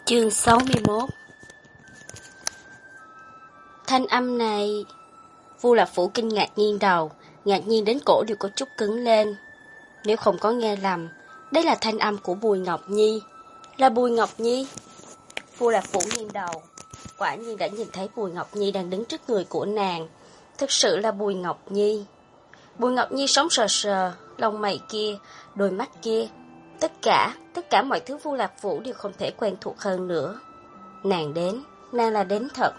Chương 61. Thanh âm này... Vu Lạc Phủ kinh ngạc nghiêng đầu, ngạc nhiên đến cổ đều có chút cứng lên. Nếu không có nghe lầm, đây là thanh âm của Bùi Ngọc Nhi. Là Bùi Ngọc Nhi. Vu Lạc Phủ nghiêng đầu, quả nhiên đã nhìn thấy Bùi Ngọc Nhi đang đứng trước người của nàng. Thực sự là Bùi Ngọc Nhi. Bùi Ngọc Nhi sống sờ sờ, lông mày kia, đôi mắt kia. Tất cả mọi thứ Vu Lạc Phủ đều không thể quen thuộc hơn nữa. Nàng đến, nàng là đến thật.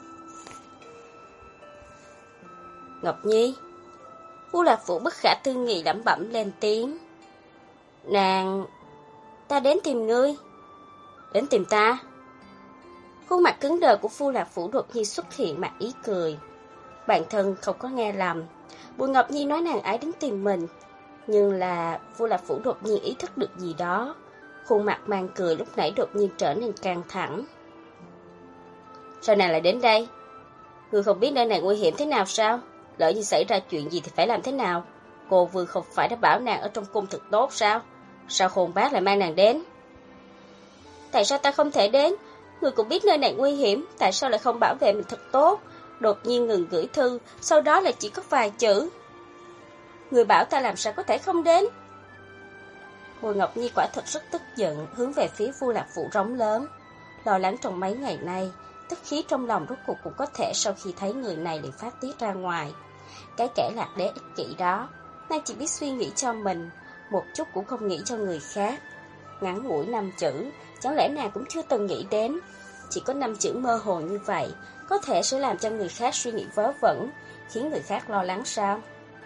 Ngọc Nhi. Vu Lạc Phủ bất khả tư nghị lẩm bẩm lên tiếng. Nàng... Ta đến tìm ngươi. Đến tìm ta? Khuôn mặt cứng đờ của Vu Lạc Phủ đột nhiên xuất hiện mặt ý cười. Bản thân không có nghe lầm. Bùi Ngọc Nhi nói nàng ấy đến tìm mình. Nhưng là Vu Lạc Phủ đột nhiên ý thức được gì đó. Khuôn mặt mang cười lúc nãy đột nhiên trở nên căng thẳng. Sao nàng lại đến đây? Ngươi không biết nơi này nguy hiểm thế nào sao? Lỡ như xảy ra chuyện gì thì phải làm thế nào? Cô Vương không phải đã bảo nàng ở trong cung thật tốt sao? Sao khôn bác lại mang nàng đến? Tại sao ta không thể đến? Ngươi cũng biết nơi này nguy hiểm, tại sao lại không bảo vệ mình thật tốt? Đột nhiên ngừng gửi thư, sau đó lại chỉ có vài chữ. Ngươi bảo ta làm sao có thể không đến? Bùi Ngọc Nhi quả thật rất tức giận, hướng về phía Vu Lạc Phủ rống lớn. Lo lắng trong mấy ngày nay, tức khí trong lòng rốt cuộc cũng có thể sau khi thấy người này liền phát tiết ra ngoài. Cái kẻ lạc đế ích kỷ đó, nàng chỉ biết suy nghĩ cho mình, một chút cũng không nghĩ cho người khác. Ngắn ngủi 5 chữ, chẳng lẽ nàng cũng chưa từng nghĩ đến. Chỉ có 5 chữ mơ hồ như vậy, có thể sẽ làm cho người khác suy nghĩ vớ vẩn, khiến người khác lo lắng sao?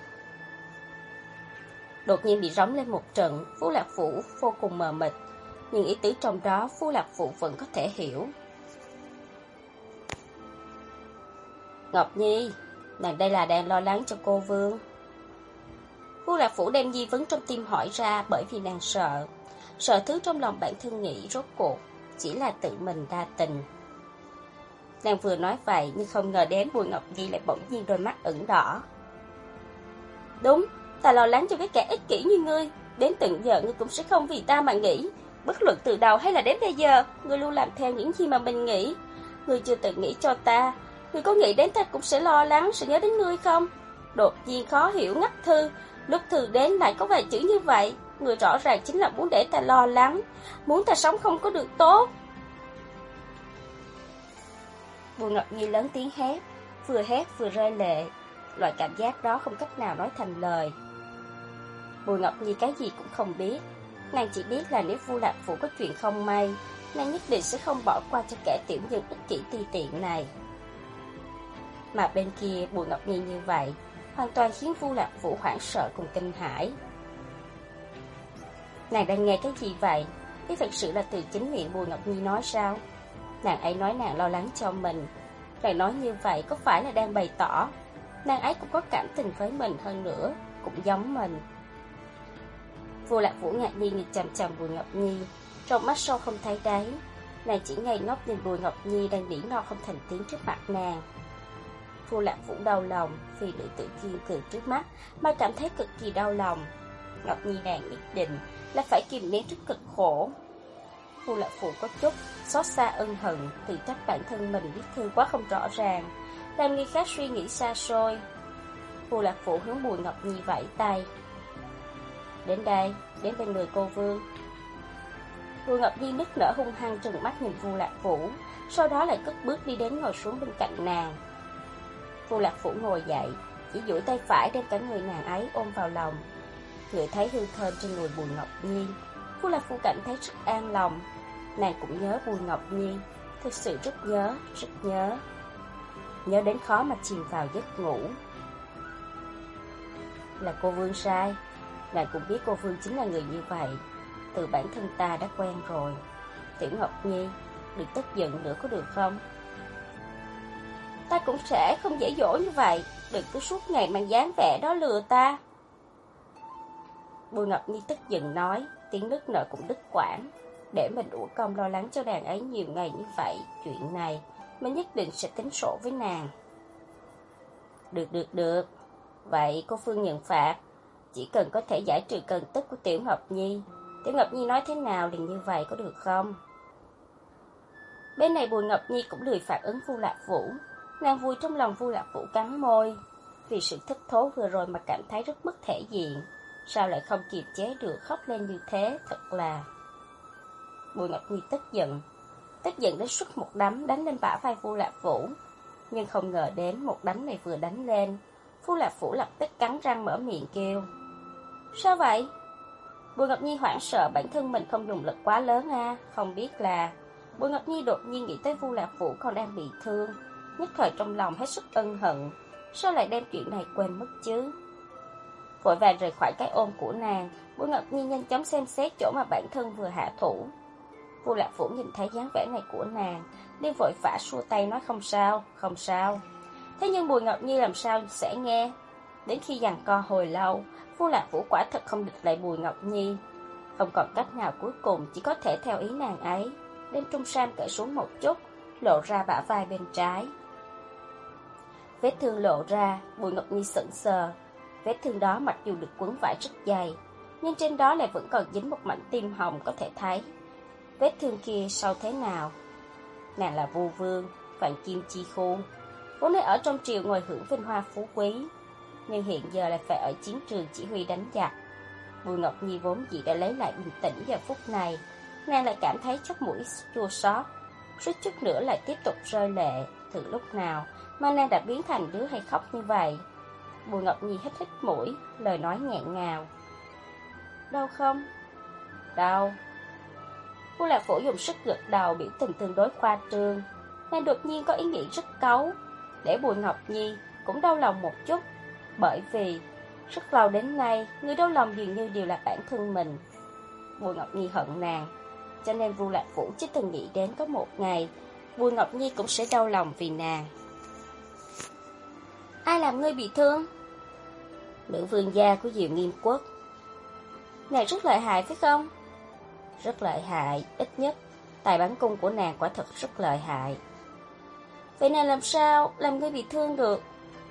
Đột nhiên bị rống lên một trận, Vu Lạc Phủ vô cùng mờ mịt, nhưng ý tứ trong đó Vu Lạc Phủ vẫn có thể hiểu. Ngọc Nhi, nàng đây là đang lo lắng cho cô Vương. Vu Lạc Phủ đem nghi vấn trong tim hỏi ra bởi vì nàng sợ. Sợ thứ trong lòng bản thân nghĩ rốt cuộc chỉ là tự mình đa tình. Nàng vừa nói vậy nhưng không ngờ đến Bùi Ngọc Nhi lại bỗng nhiên đôi mắt ửng đỏ. Đúng, ta lo lắng cho cái kẻ ích kỷ như ngươi. Đến từng giờ ngươi cũng sẽ không vì ta mà nghĩ. Bất luận từ đầu hay là đến bây giờ, ngươi luôn làm theo những gì mà mình nghĩ. Ngươi chưa từng nghĩ cho ta. Ngươi có nghĩ đến ta cũng sẽ lo lắng, sẽ nhớ đến ngươi không? Đột nhiên khó hiểu ngắt thư. Lúc thư đến lại có vài chữ như vậy. Ngươi rõ ràng chính là muốn để ta lo lắng, muốn ta sống không có được tốt. Bùi Ngọc Nhi lớn tiếng hét vừa rơi lệ. Loại cảm giác đó không cách nào nói thành lời. Bùi Ngọc Nhi cái gì cũng không biết. Nàng chỉ biết là nếu Vu Lạc Phủ có chuyện không may, nàng nhất định sẽ không bỏ qua cho kẻ tiểu nhân ích kỷ ti tiện này. Mà bên kia Bùi Ngọc Nhi như vậy, hoàn toàn khiến Vu Lạc Phủ hoảng sợ cùng kinh hãi. Nàng đang nghe cái gì vậy? Thế thật sự là từ chính miệng Bùi Ngọc Nhi nói sao? Nàng ấy nói nàng lo lắng cho mình. Nàng nói như vậy có phải là đang bày tỏ nàng ấy cũng có cảm tình với mình hơn nữa, cũng giống mình. Vu Lạc Vũ ngạc nhiên nhìn chằm chằm Bùi Ngọc Nhi, trong mắt sâu không thấy đáy. Nàng chỉ ngây ngốc nhìn Bùi Ngọc Nhi đang nỉ non không thành tiếng trước mặt nàng. Vu Lạc Vũ đau lòng vì nữ tử kiên cường trước mắt mà cảm thấy cực kỳ đau lòng. Ngọc Nhi nàng nhất định là phải kìm nén rất cực khổ. Vu Lạc Vũ có chút xót xa ân hận, tự trách bản thân mình viết thư quá không rõ ràng, làm người khác suy nghĩ xa xôi. Vu Lạc Vũ hướng Bùi Ngọc Nhi vẫy tay. Đến đây, đến bên người cô Vương. Bùi Ngọc Nhi nức nở hung hăng trừng mắt nhìn Vu Lạc Vũ, sau đó lại cất bước đi đến ngồi xuống bên cạnh nàng. Vu Lạc Vũ ngồi dậy, chỉ duỗi tay phải đem cả người nàng ấy ôm vào lòng. Ngửi thấy hương thơm trên người Bùi Ngọc Nhi, Vu Lạc Vũ cảm thấy rất an lòng. Nàng cũng nhớ Bùi Ngọc Nhi, thực sự rất nhớ, rất nhớ. Nhớ đến khó mà chìm vào giấc ngủ. Là cô Vương sai. Nàng cũng biết cô Vương chính là người như vậy. Từ bản thân ta đã quen rồi. Tiểu Ngọc Nhi, đừng tức giận nữa có được không? Ta cũng sẽ không dễ dỗ như vậy. Đừng cứ suốt ngày mang dáng vẻ đó lừa ta. Bùi Ngọc Nhi tức giận nói, tiếng nức nở cũng đứt quãng. Để mình uổng công lo lắng cho nàng ấy nhiều ngày như vậy, chuyện này mình nhất định sẽ tính sổ với nàng. Được. Vậy cô Phương nhận phạt. Chỉ cần có thể giải trừ cơn tức của Tiểu Ngọc Nhi. Tiểu Ngọc Nhi nói thế nào liền như vậy có được không? Bên này Bùi Ngọc Nhi cũng lười phản ứng Vu Lạc Vũ. Nàng vui trong lòng Vu Lạc Vũ cắn môi. Vì sự thất thố vừa rồi mà cảm thấy rất mất thể diện. Sao lại không kiềm chế được khóc lên như thế, thật là... Bùi Ngọc Nhi tức giận đến xuất một đấm đánh lên bả vai Vu Lạc Vũ. Nhưng không ngờ đến một đấm này vừa đánh lên, Vu Lạc Vũ lập tức cắn răng mở miệng kêu. Sao vậy? Bùi Ngọc Nhi hoảng sợ bản thân mình không dùng lực quá lớn à, không biết là... Bùi Ngọc Nhi đột nhiên nghĩ tới Vu Lạc Vũ còn đang bị thương, nhất thời trong lòng hết sức ân hận. Sao lại đem chuyện này quên mất chứ? Vội vàng rời khỏi cái ôm của nàng, Bùi Ngọc Nhi nhanh chóng xem xét chỗ mà bản thân vừa hạ thủ. Vu Lạc Vũ nhìn thấy dáng vẻ này của nàng, liền vội vã xua tay nói không sao, không sao. Thế nhưng Bùi Ngọc Nhi làm sao sẽ nghe? Đến khi giằng co hồi lâu, Vu Lạc Vũ quả thật không địch lại Bùi Ngọc Nhi. Không còn cách nào, cuối cùng chỉ có thể theo ý nàng ấy, đem trung sam cởi xuống một chút, lộ ra bả vai bên trái. Vết thương lộ ra, Bùi Ngọc Nhi sững sờ. Vết thương đó mặc dù được quấn vải rất dày, nhưng trên đó lại vẫn còn dính một mảnh tim hồng có thể thấy. Vết thương kia sau thế nào? Nàng là Vu Vương, Vạn Kim Chi Khu, vốn nên ở trong triều ngồi hưởng vinh hoa phú quý, nhưng hiện giờ lại phải ở chiến trường chỉ huy đánh giặc. Bùi Ngọc Nhi vốn dĩ đã lấy lại bình tĩnh giờ phút này, nàng lại cảm thấy chóp mũi chua xót, suýt chút nữa lại tiếp tục rơi lệ. Từ lúc nào mà nàng đã biến thành đứa hay khóc như vậy? Bùi Ngọc Nhi hít mũi, lời nói nghẹn ngào. Đau không? Đau. Vu Lạc Vũ dùng sức gật đầu, biểu tình tương đối khoa trương. Nàng đột nhiên có ý nghĩ rất cáu, để Bùi Ngọc Nhi cũng đau lòng một chút, bởi vì rất lâu đến nay, người đau lòng dường như đều là bản thân mình. Bùi Ngọc Nhi hận nàng, cho nên Vu Lạc Vũ chưa từng nghĩ đến có một ngày Bùi Ngọc Nhi cũng sẽ đau lòng vì nàng. Ai làm ngươi bị thương? Nữ vương gia của Diệu Nghiêm Quốc. Nàng rất lợi hại phải không? Rất lợi hại, ít nhất tài bắn cung của nàng quả thật rất lợi hại. Vậy nàng làm sao làm ngươi bị thương được?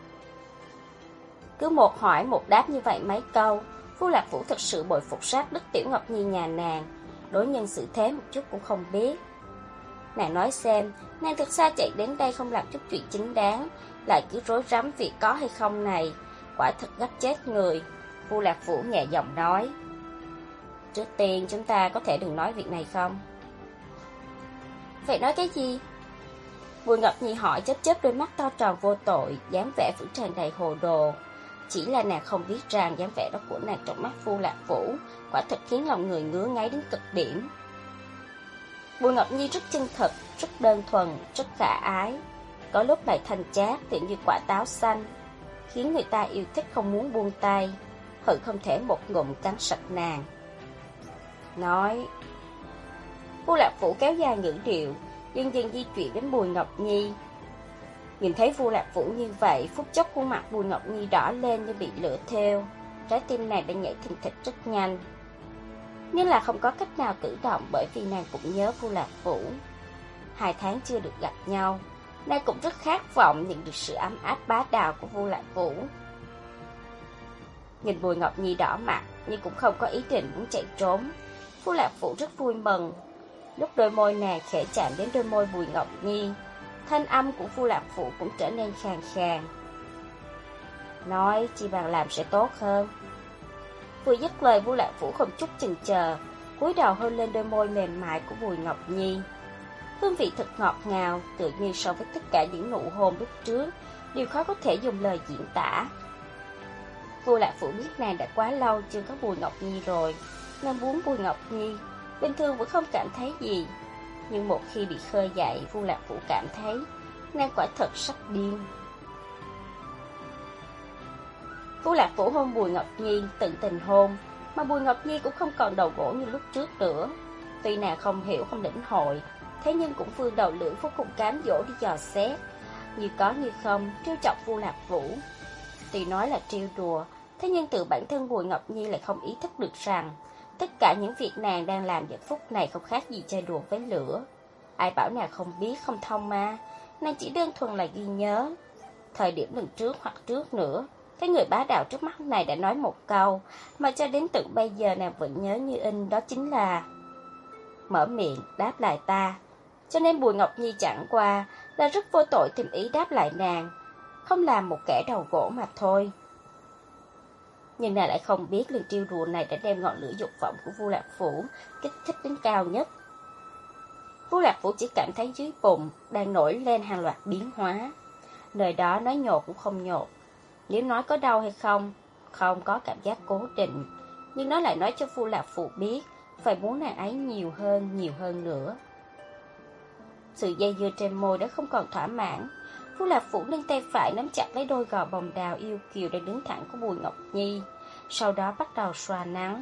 Cứ một hỏi một đáp như vậy mấy câu, Vu Lạc Vũ thật sự bội phục sát đức Tiểu Ngọc Nhi nhà nàng, đối nhân xử thế một chút cũng không biết. Nàng nói xem, nàng thực xa chạy đến đây không làm chút chuyện chính đáng, lại cứ rối rắm việc có hay không này, quả thật gấp chết người. Vu Lạc Vũ nhẹ giọng nói. Trước tiên chúng ta có thể đừng nói việc này không? Vậy nói cái gì? Bùi Ngọc Nhi hỏi, chớp chớp đôi mắt to tròn vô tội, dáng vẻ vẫn tràn đầy hồ đồ. Chỉ là nàng không biết rằng dáng vẻ đó của nàng trong mắt Vu Lạc Vũ quả thật khiến lòng người ngứa ngáy đến cực điểm. Bùi Ngọc Nhi rất chân thật, rất đơn thuần, rất khả ái, có lúc lại thanh chát tựa như quả táo xanh, khiến người ta yêu thích không muốn buông tay, hận không thể một ngụm cắn sạch nàng. Nói. Vu Lạc Vũ kéo dài ngữ điệu, dần dần di chuyển đến Bùi Ngọc Nhi. Nhìn thấy Vu Lạc Vũ như vậy, phút chốc khuôn mặt Bùi Ngọc Nhi đỏ lên như bị lửa thiêu, trái tim nàng đang nhảy thình thịch rất nhanh. Nhưng là không có cách nào cử động, bởi vì nàng cũng nhớ Vu Lạc Vũ. 2 tháng chưa được gặp nhau, nàng cũng rất khát vọng nhận được sự ấm áp bá đạo của Vu Lạc Vũ. Nhìn Bùi Ngọc Nhi đỏ mặt, nhưng cũng không có ý định muốn chạy trốn. Vu Lạc Vũ rất vui mừng. Lúc đôi môi nàng khẽ chạm đến đôi môi Bùi Ngọc Nhi, thanh âm của Vu Lạc Vũ cũng trở nên khàn khàn. Nói chi bằng làm sẽ tốt hơn. Vừa dứt lời, Vu Lạc Vũ không chút chần chờ, cúi đầu hôn lên đôi môi mềm mại của Bùi Ngọc Nhi. Hương vị thật ngọt ngào, tự nhiên so với tất cả những nụ hôn lúc trước, đều khó có thể dùng lời diễn tả. Vu Lạc Vũ biết nàng đã quá lâu chưa có Bùi Ngọc Nhi rồi, nàng muốn Bùi Ngọc Nhi. Bình thường vẫn không cảm thấy gì, nhưng một khi bị khơi dậy, Vu Lạc Vũ cảm thấy nàng quả thật sắp điên. Vu Lạc Vũ hôn Bùi Ngọc Nhi, tận tình hôn, mà Bùi Ngọc Nhi cũng không còn đầu gỗ như lúc trước nữa. Tuy nàng không hiểu, không lĩnh hội, thế nhưng cũng vươn đầu lưỡi vô cùng cám dỗ đi dò xét, như có như không, trêu chọc Vu Lạc Vũ. Tuy nói là trêu đùa, thế nhưng từ bản thân Bùi Ngọc Nhi lại không ý thức được rằng tất cả những việc nàng đang làm giờ phút này không khác gì chơi đùa với lửa. Ai bảo nàng không biết, không thông mà, nàng chỉ đơn thuần là ghi nhớ. Thời điểm lần trước hoặc trước nữa, cái người bá đạo trước mắt này đã nói một câu mà cho đến tận bây giờ nàng vẫn nhớ như in, đó chính là: mở miệng đáp lại ta, cho nên Bùi Ngọc Nhi chẳng qua là rất vô tội tìm ý đáp lại nàng, không làm một kẻ đầu gỗ mà thôi. Nhưng nàng lại không biết lần trêu đùa này đã đem ngọn lửa dục vọng của Vu Lạc Phủ kích thích đến cao nhất. Vu Lạc Phủ chỉ cảm thấy dưới bụng đang nổi lên hàng loạt biến hóa. Nơi đó nói nhột cũng không nhột. Nếu nói có đau hay không, không có cảm giác cố định. Nhưng nó lại nói cho Vu Lạc Phủ biết phải muốn nàng ấy nhiều hơn nữa. Sự dây dưa trên môi đã không còn thỏa mãn. Vu Lạc Phủ nâng tay phải nắm chặt lấy đôi gò bồng đào yêu kiều đang đứng thẳng của Bùi Ngọc Nhi, sau đó bắt đầu xoa nắng.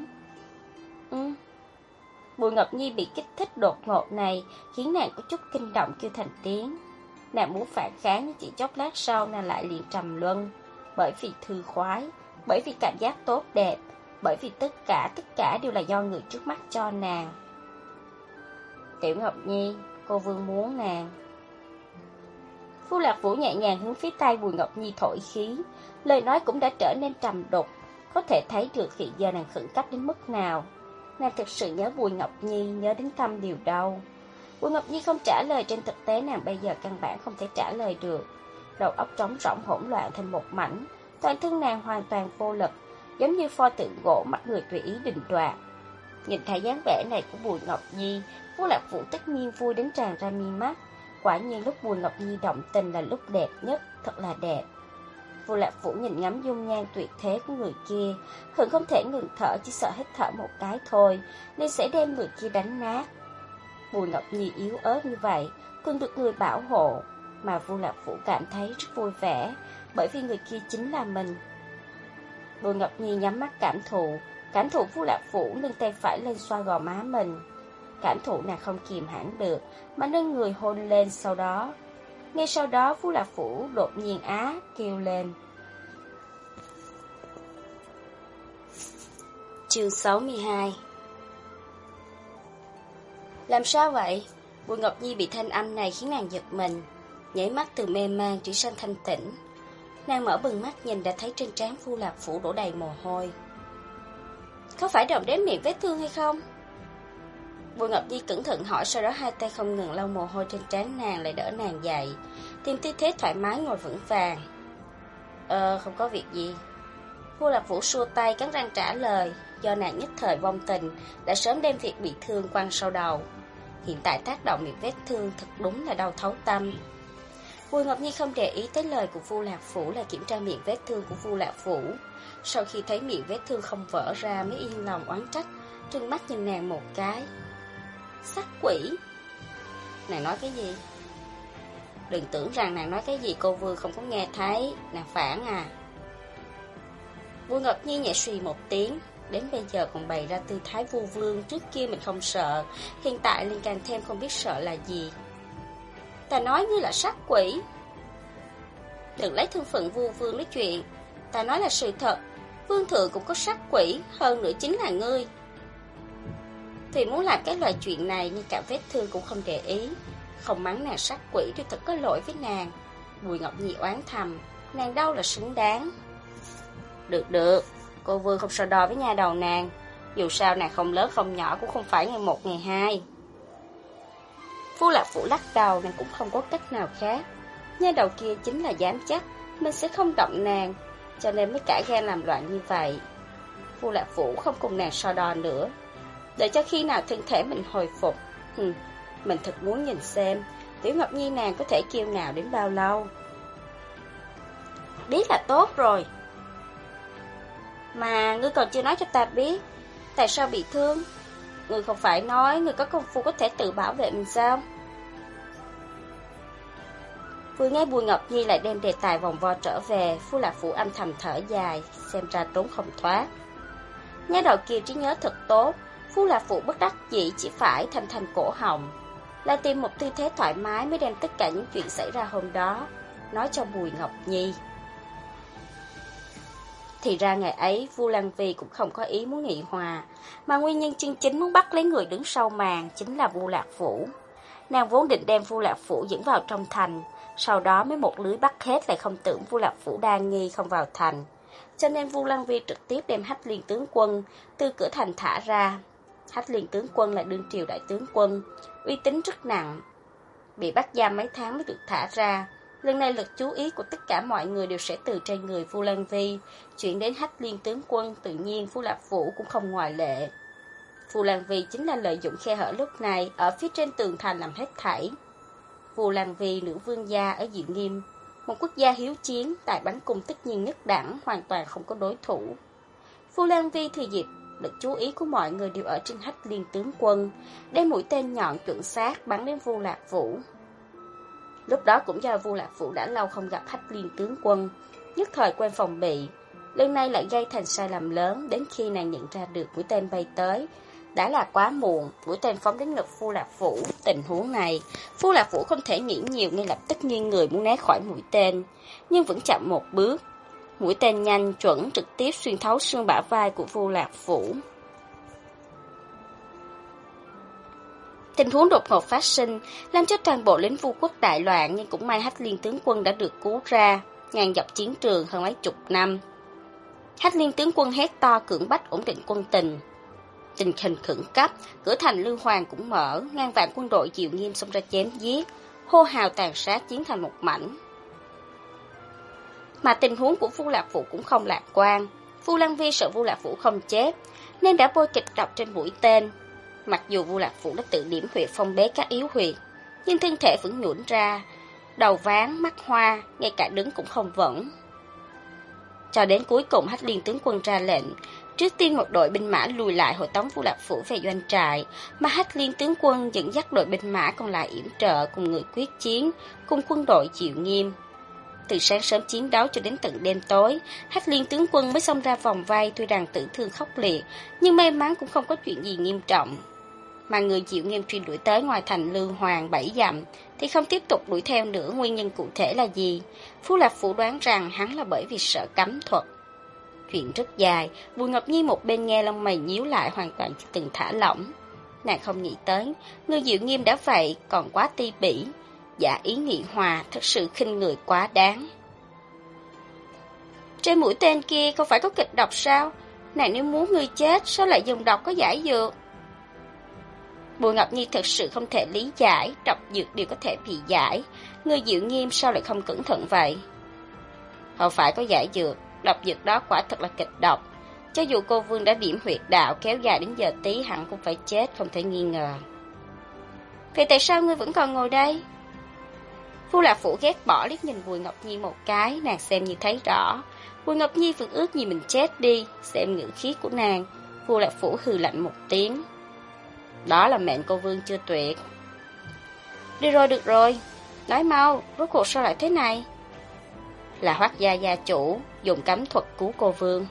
Bùi Ngọc Nhi bị kích thích đột ngột này khiến nàng có chút kinh động kêu thành tiếng. Nàng muốn phản kháng nhưng chỉ chốc lát sau nàng lại liền trầm luân, bởi vì thư khoái, bởi vì cảm giác tốt đẹp, bởi vì tất cả đều là do người trước mắt cho nàng. Tiểu Ngọc Nhi, cô Vương muốn nàng. Vu Lạc Vũ nhẹ nhàng hướng phía tay Bùi Ngọc Nhi thổi khí, lời nói cũng đã trở nên trầm đục, có thể thấy được hiện giờ nàng khẩn cấp đến mức nào. Nàng thực sự nhớ Bùi Ngọc Nhi, nhớ đến câm điều đâu. Bùi Ngọc Nhi không trả lời, trên thực tế nàng bây giờ căn bản không thể trả lời được. Đầu óc trống rỗng hỗn loạn thành một mảnh, toàn thân nàng hoàn toàn vô lực, giống như pho tượng gỗ mắt người tùy ý định đoạt. Nhìn thấy dáng vẻ này của Bùi Ngọc Nhi, Vu Lạc Vũ tất nhiên vui đến tràn ra mi mắt. Quả nhiên lúc Bùi Ngọc Nhi động tình là lúc đẹp nhất, thật là đẹp. Vu Lạc Vũ nhìn ngắm dung nhan tuyệt thế của người kia, hận không thể ngừng thở, chỉ sợ hít thở một cái thôi nên sẽ đem người kia đánh nát. Bùi Ngọc Nhi yếu ớt như vậy, cần được người bảo hộ, mà Vu Lạc Vũ cảm thấy rất vui vẻ, bởi vì người kia chính là mình. Bùi Ngọc Nhi nhắm mắt cảm thụ Vu Lạc Vũ nâng tay phải lên xoa gò má mình. Cảm thụ nàng không kìm hãm được, mà nâng người hôn lên ngay sau đó Vu Lạc Vũ đột nhiên kêu lên. Chương 62. Làm sao vậy? Bùi Ngọc Nhi bị thanh âm này khiến nàng giật mình, nháy mắt từ mê man chuyển sang thanh tĩnh. Nàng mở bừng mắt nhìn đã thấy trên trán Vu Lạc Vũ đổ đầy mồ hôi. Có phải động đến miệng vết thương hay không? Bùi Ngọc Nhi cẩn thận hỏi, sau đó hai tay không ngừng lau mồ hôi trên trán nàng, lại đỡ nàng dậy, tìm tư thế thoải mái ngồi vững vàng. Không có việc gì. Vu Lạc Vũ xua tay cắn răng trả lời, do nàng nhất thời vong tình, đã sớm đem việc bị thương quăng sau đầu. Hiện tại tác động miệng vết thương thật đúng là đau thấu tâm. Bùi Ngọc Nhi không để ý tới lời của Vu Lạc Vũ, là kiểm tra miệng vết thương của Vu Lạc Vũ. Sau khi thấy miệng vết thương không vỡ ra mới yên lòng oán trách, trừng mắt nhìn nàng một cái. Sắc quỷ. Nàng nói cái gì? Đừng tưởng rằng nàng nói cái gì cô Vương không có nghe thấy, nàng phản à. Vu Ngọc Nhi nhẹ suy một tiếng, đến bây giờ còn bày ra tư thái vu vương, trước kia mình không sợ, hiện tại liền càng thêm không biết sợ là gì. Ta nói như là sắc quỷ. Đừng lấy thân phận vu vương nói chuyện, ta nói là sự thật, vương thượng cũng có sắc quỷ, hơn nữa chính là ngươi. Vì muốn làm cái loại chuyện này nhưng cả vết thương cũng không để ý, không mắng nàng sắc quỷ thì thật có lỗi với nàng. Bùi Ngọc Nhi oán thầm, nàng đâu là xứng đáng. Được, cô Vương không so đo với nha đầu nàng, dù sao nàng không lớn không nhỏ cũng không phải ngày một ngày hai. Vu Lạc Vũ lắc đầu, nàng cũng không có cách nào khác. Nha đầu kia chính là dám chắc mình sẽ không động nàng, cho nên mới cả gan làm loạn như vậy. Vu Lạc Vũ không cùng nàng so đo nữa, đợi cho khi nào thân thể mình hồi phục. Mình thật muốn nhìn xem Tiểu Ngọc Nhi nàng có thể kiêu ngạo đến bao lâu. Biết là tốt rồi. Mà ngươi còn chưa nói cho ta biết tại sao bị thương. Ngươi không phải nói ngươi có công phu có thể tự bảo vệ mình sao? Vừa nghe Bùi Ngọc Nhi lại đem đề tài vòng vo trở về, Vu Lạc Vũ âm thầm thở dài, xem ra trốn không thoát. Nhớ đầu kia trí nhớ thật tốt, Vu Lạc Vũ bất đắc dĩ chỉ phải thanh cổ họng, là tìm một tư thế thoải mái mới đem tất cả những chuyện xảy ra hôm đó nói cho Bùi Ngọc Nhi. Thì ra ngày ấy Vu Lăng Vi cũng không có ý muốn nghị hòa, mà nguyên nhân chân chính muốn bắt lấy người đứng sau màn chính là Vu Lạc Vũ. Nàng vốn định đem Vu Lạc Vũ dẫn vào trong thành, sau đó mới một lưới bắt hết, lại không tưởng Vu Lạc Vũ đa nghi không vào thành, cho nên Vu Lăng Vi trực tiếp đem Hách Liên tướng quân từ cửa thành thả ra. Hách Liên tướng quân là đương triều đại tướng quân, uy tín rất nặng. bị bắt giam mấy tháng mới được thả ra. Lần này lực chú ý của tất cả mọi người đều sẽ từ trên người Vu Lan Vi chuyển đến Hách Liên tướng quân, tự nhiên Vu Lạc Vũ cũng không ngoại lệ. Vu Lan Vi chính là lợi dụng khe hở lúc này ở phía trên tường thành làm hết thảy. Vu Lan Vi, nữ vương gia ở Diệu Nghiêm, một quốc gia hiếu chiến, tài bắn cung tất nhiên nhất đẳng, hoàn toàn không có đối thủ. Vu Lan Vi thừa dịp lực chú ý của mọi người đều ở trên Hách Liên tướng quân, đem mũi tên nhọn chuẩn xác bắn đến Vu Lạc Vũ. Lúc đó cũng do Vu Lạc Vũ đã lâu không gặp Hách Liên tướng quân, nhất thời quen phòng bị, lần này lại gây thành sai lầm lớn. Đến khi nàng nhận ra được mũi tên bay tới, đã là quá muộn. Mũi tên phóng đến ngực Vu Lạc Vũ. Tình huống này, Vu Lạc Vũ không thể nghĩ nhiều, ngay lập tức nghiêng người muốn né khỏi mũi tên, nhưng vẫn chậm một bước. Mũi tên nhanh chuẩn trực tiếp xuyên thấu xương bả vai của Vu Lạc Vũ. Tình huống đột ngột phát sinh, làm cho toàn bộ lính Vu quốc đại loạn, nhưng cũng may Hách Liên tướng quân đã được cứu ra, ngang dọc chiến trường hơn mấy chục năm. Hách Liên tướng quân hét to cưỡng bách ổn định quân tình. Tình hình khẩn cấp, cửa thành Lương Hoàng cũng mở, ngàn vạn quân đội Diệu Nghiêm xông ra chém giết, hô hào tàn sát chiến thành một mảnh. Mà tình huống của Vu Lạc Vũ cũng không lạc quan. Vu Lan Vi sợ Vu Lạc Vũ không chết, nên đã bôi kịch độc trên mũi tên. Mặc dù Vu Lạc Vũ đã tự điểm huyệt phong bế các yếu huyệt, nhưng thân thể vẫn nhũn ra, đầu ván, mắt hoa, ngay cả đứng cũng không vững. Cho đến cuối cùng Hách Liên tướng quân ra lệnh, trước tiên một đội binh mã lùi lại hộ tống Vu Lạc Vũ về doanh trại, mà Hách Liên tướng quân dẫn dắt đội binh mã còn lại yểm trợ cùng người quyết chiến, cùng quân đội Diệu Nghiêm. Từ sáng sớm chiến đấu cho đến tận đêm tối, Hách Liên tướng quân mới xông ra vòng vây, tuy rằng tử thương khốc liệt, nhưng may mắn cũng không có chuyện gì nghiêm trọng. Mà người Diệu Nghiêm truy đuổi tới ngoài thành Lương Hoàng 7 dặm thì không tiếp tục đuổi theo nữa. Nguyên nhân cụ thể là gì? Vu Lạc Vũ đoán rằng hắn là bởi vì sợ cấm thuật. Chuyện rất dài, Bùi Ngọc Nhi một bên nghe lông mày nhíu lại, hoàn toàn chưa từng thả lỏng. Nàng không nghĩ tới, người Diệu Nghiêm đã vậy còn quá ti bỉ, giả ý nghị hòa, thật sự khinh người quá đáng. Trên mũi tên kia không phải có kịch độc sao? Nàng nếu muốn người chết, sao lại dùng độc có giải dược? Bùi Ngọc Nhi thật sự không thể lý giải, độc dược đều có thể bị giải, người Diệu Nghiêm sao lại không cẩn thận vậy? Không phải có giải dược, độc dược đó quả thật là kịch độc. Cho dù cô vương đã điểm huyệt đạo kéo dài đến giờ tí, hẳn cũng phải chết, không thể nghi ngờ. Vậy tại sao ngươi vẫn còn ngồi đây? Vu Lạc Vũ ghét bỏ liếc nhìn Bùi Ngọc Nhi một cái, nàng xem như thấy rõ. Bùi Ngọc Nhi vẫn ước gì mình chết đi, xem ngữ khí của nàng. Vu Lạc Vũ hừ lạnh một tiếng. Đó là mệnh cô vương chưa tuyệt. Được rồi, nói mau, rốt cuộc sao lại thế này? Là Hoắc gia gia chủ dùng cấm thuật cứu cô vương.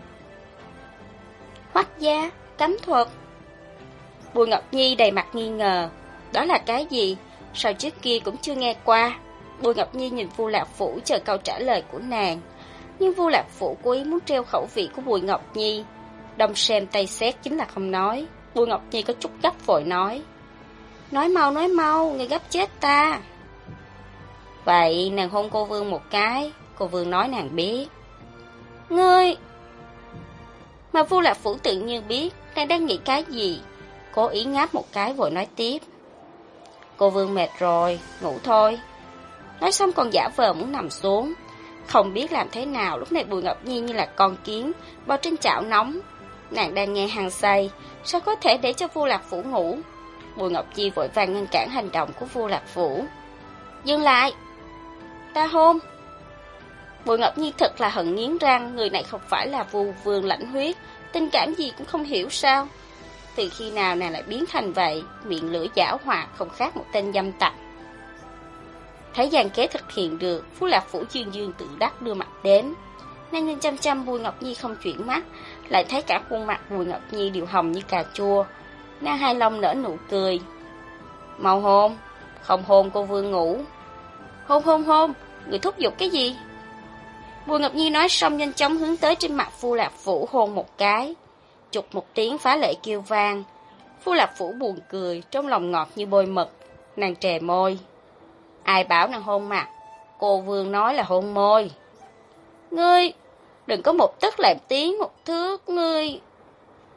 Hoắc gia, cấm thuật? Bùi Ngọc Nhi đầy mặt nghi ngờ. Đó là cái gì? Sao trước kia cũng chưa nghe qua? Bùi Ngọc Nhi nhìn Vu Lạc Vũ chờ câu trả lời của nàng. Nhưng Vu Lạc Vũ cố ý muốn treo khẩu vị của Bùi Ngọc Nhi. Đông xem tay xét chính là không nói. Bùi Ngọc Nhi có chút gấp vội nói. Nói mau, người gấp chết ta. Vậy nàng hôn cô vương một cái. Cô vương nói nàng biết. Ngươi... Mà Vu Lạc Vũ tự nhiên biết nàng đang nghĩ cái gì. Cố ý ngáp một cái vội nói tiếp. Cô vương mệt rồi, ngủ thôi. Nói xong còn giả vờ muốn nằm xuống. Không biết làm thế nào, lúc này Bùi Ngọc Nhi như là con kiến bò trên chảo nóng. Nàng đang nghe hăng say, sao có thể để cho Vu Lạc Vũ ngủ? Bùi Ngọc Nhi vội vàng ngăn cản hành động của Vu Lạc Vũ. Dừng lại, ta hôn. Bùi Ngọc Nhi thật là hận nghiến răng, người này không phải là Vu vương lãnh huyết, tình cảm gì cũng không hiểu sao. Từ khi nào nàng lại biến thành vậy, miệng lưỡi giảo hoạt không khác một tên dâm tặc. Thấy gian kế thực hiện được, Vu Lạc Vũ dương dương tự đắc đưa mặt đến. Nàng nhìn chăm chăm Bùi Ngọc Nhi không chuyển mắt, lại thấy cả khuôn mặt Bùi Ngọc Nhi đều hồng như cà chua. Nàng hài lòng nở nụ cười. Mau hôn, không hôn cô vương ngủ. Hôn, người thúc giục cái gì? Bùi Ngọc Nhi nói xong nhanh chóng hướng tới trên mặt Vu Lạc Vũ hôn một cái. Chụp một tiếng phá lệ kêu vang. Vu Lạc Vũ buồn cười, trong lòng ngọt như bôi mật. Nàng trề môi. Ai bảo nàng hôn mặt? Cô vương nói là hôn môi. Ngươi, đừng có một tấc làm tiếng một thước, ngươi.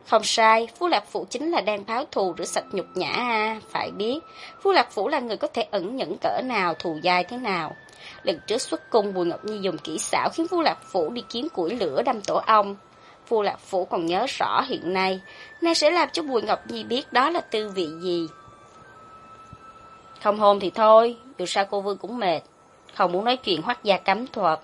Không sai, Phu Lạc Phủ chính là đang báo thù rửa sạch nhục nhã à, phải biết, Phu Lạc Phủ là người có thể ẩn nhẫn cỡ nào, thù dai thế nào. Lần trước xuất cung, Bùi Ngọc Nhi dùng kỹ xảo khiến Phu Lạc Phủ đi kiếm củi lửa đâm tổ ong. Phu Lạc Phủ còn nhớ rõ hiện nay, nàng sẽ làm cho Bùi Ngọc Nhi biết đó là tư vị gì. Không hôn thì thôi, dù sao cô Vương cũng mệt, không muốn nói chuyện Hoắc gia cấm thuật.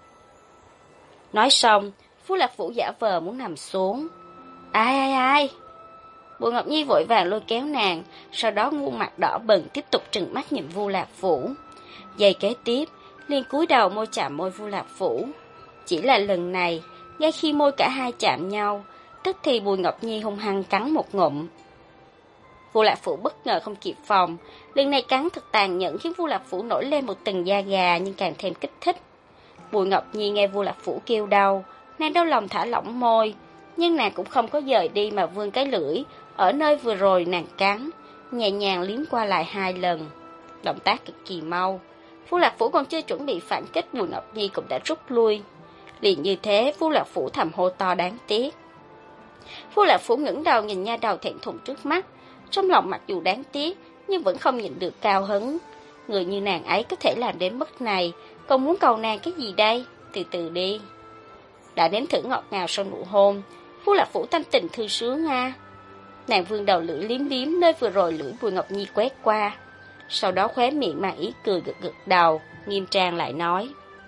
Nói xong, Phu Lạc Phủ giả vờ muốn nằm xuống. Ai? Bùi Ngọc Nhi vội vàng lôi kéo nàng, sau đó khuôn mặt đỏ bừng tiếp tục trừng mắt nhìn Phu Lạc Phủ. Giây kế tiếp, liền cúi đầu môi chạm môi Phu Lạc Phủ. Chỉ là lần này, ngay khi môi cả hai chạm nhau, tức thì Bùi Ngọc Nhi hung hăng cắn một ngụm. Phu Lạc Phủ bất ngờ không kịp phòng, lần này cắn thật tàn nhẫn khiến Phu Lạc Phủ nổi lên một tầng da gà nhưng càng thêm kích thích. Bùi Ngọc Nhi nghe Phu Lạc Phủ kêu đau, nàng đau lòng thả lỏng môi, nhưng nàng cũng không có dời đi mà vươn cái lưỡi ở nơi vừa rồi nàng cắn, nhẹ nhàng liếm qua lại 2 lần. Động tác cực kỳ mau. Phu Lạc Phủ còn chưa chuẩn bị phản kích, Bùi Ngọc Nhi cũng đã rút lui. Liền như thế, Phu Lạc Phủ thầm hô to đáng tiếc. Phu Lạc Phủ ngẩng đầu nhìn nha đầu thẹn thùng trước mắt, trong lòng mặc dù đáng tiếc nhưng vẫn không nhịn được cao hứng. Người như nàng ấy có thể làm đến mức này, còn muốn cầu nàng cái gì đây? Từ từ đi. Đã nếm thử ngọt ngào sau nụ hôn, Phu Lạc Phủ tâm tình thư sướng nga. Nàng vươn đầu lưỡi liếm liếm nơi vừa rồi lưỡi Bùi Ngọc Nhi quét qua, sau đó khóe miệng mang ý cười gật gật đầu, nghiêm trang lại nói: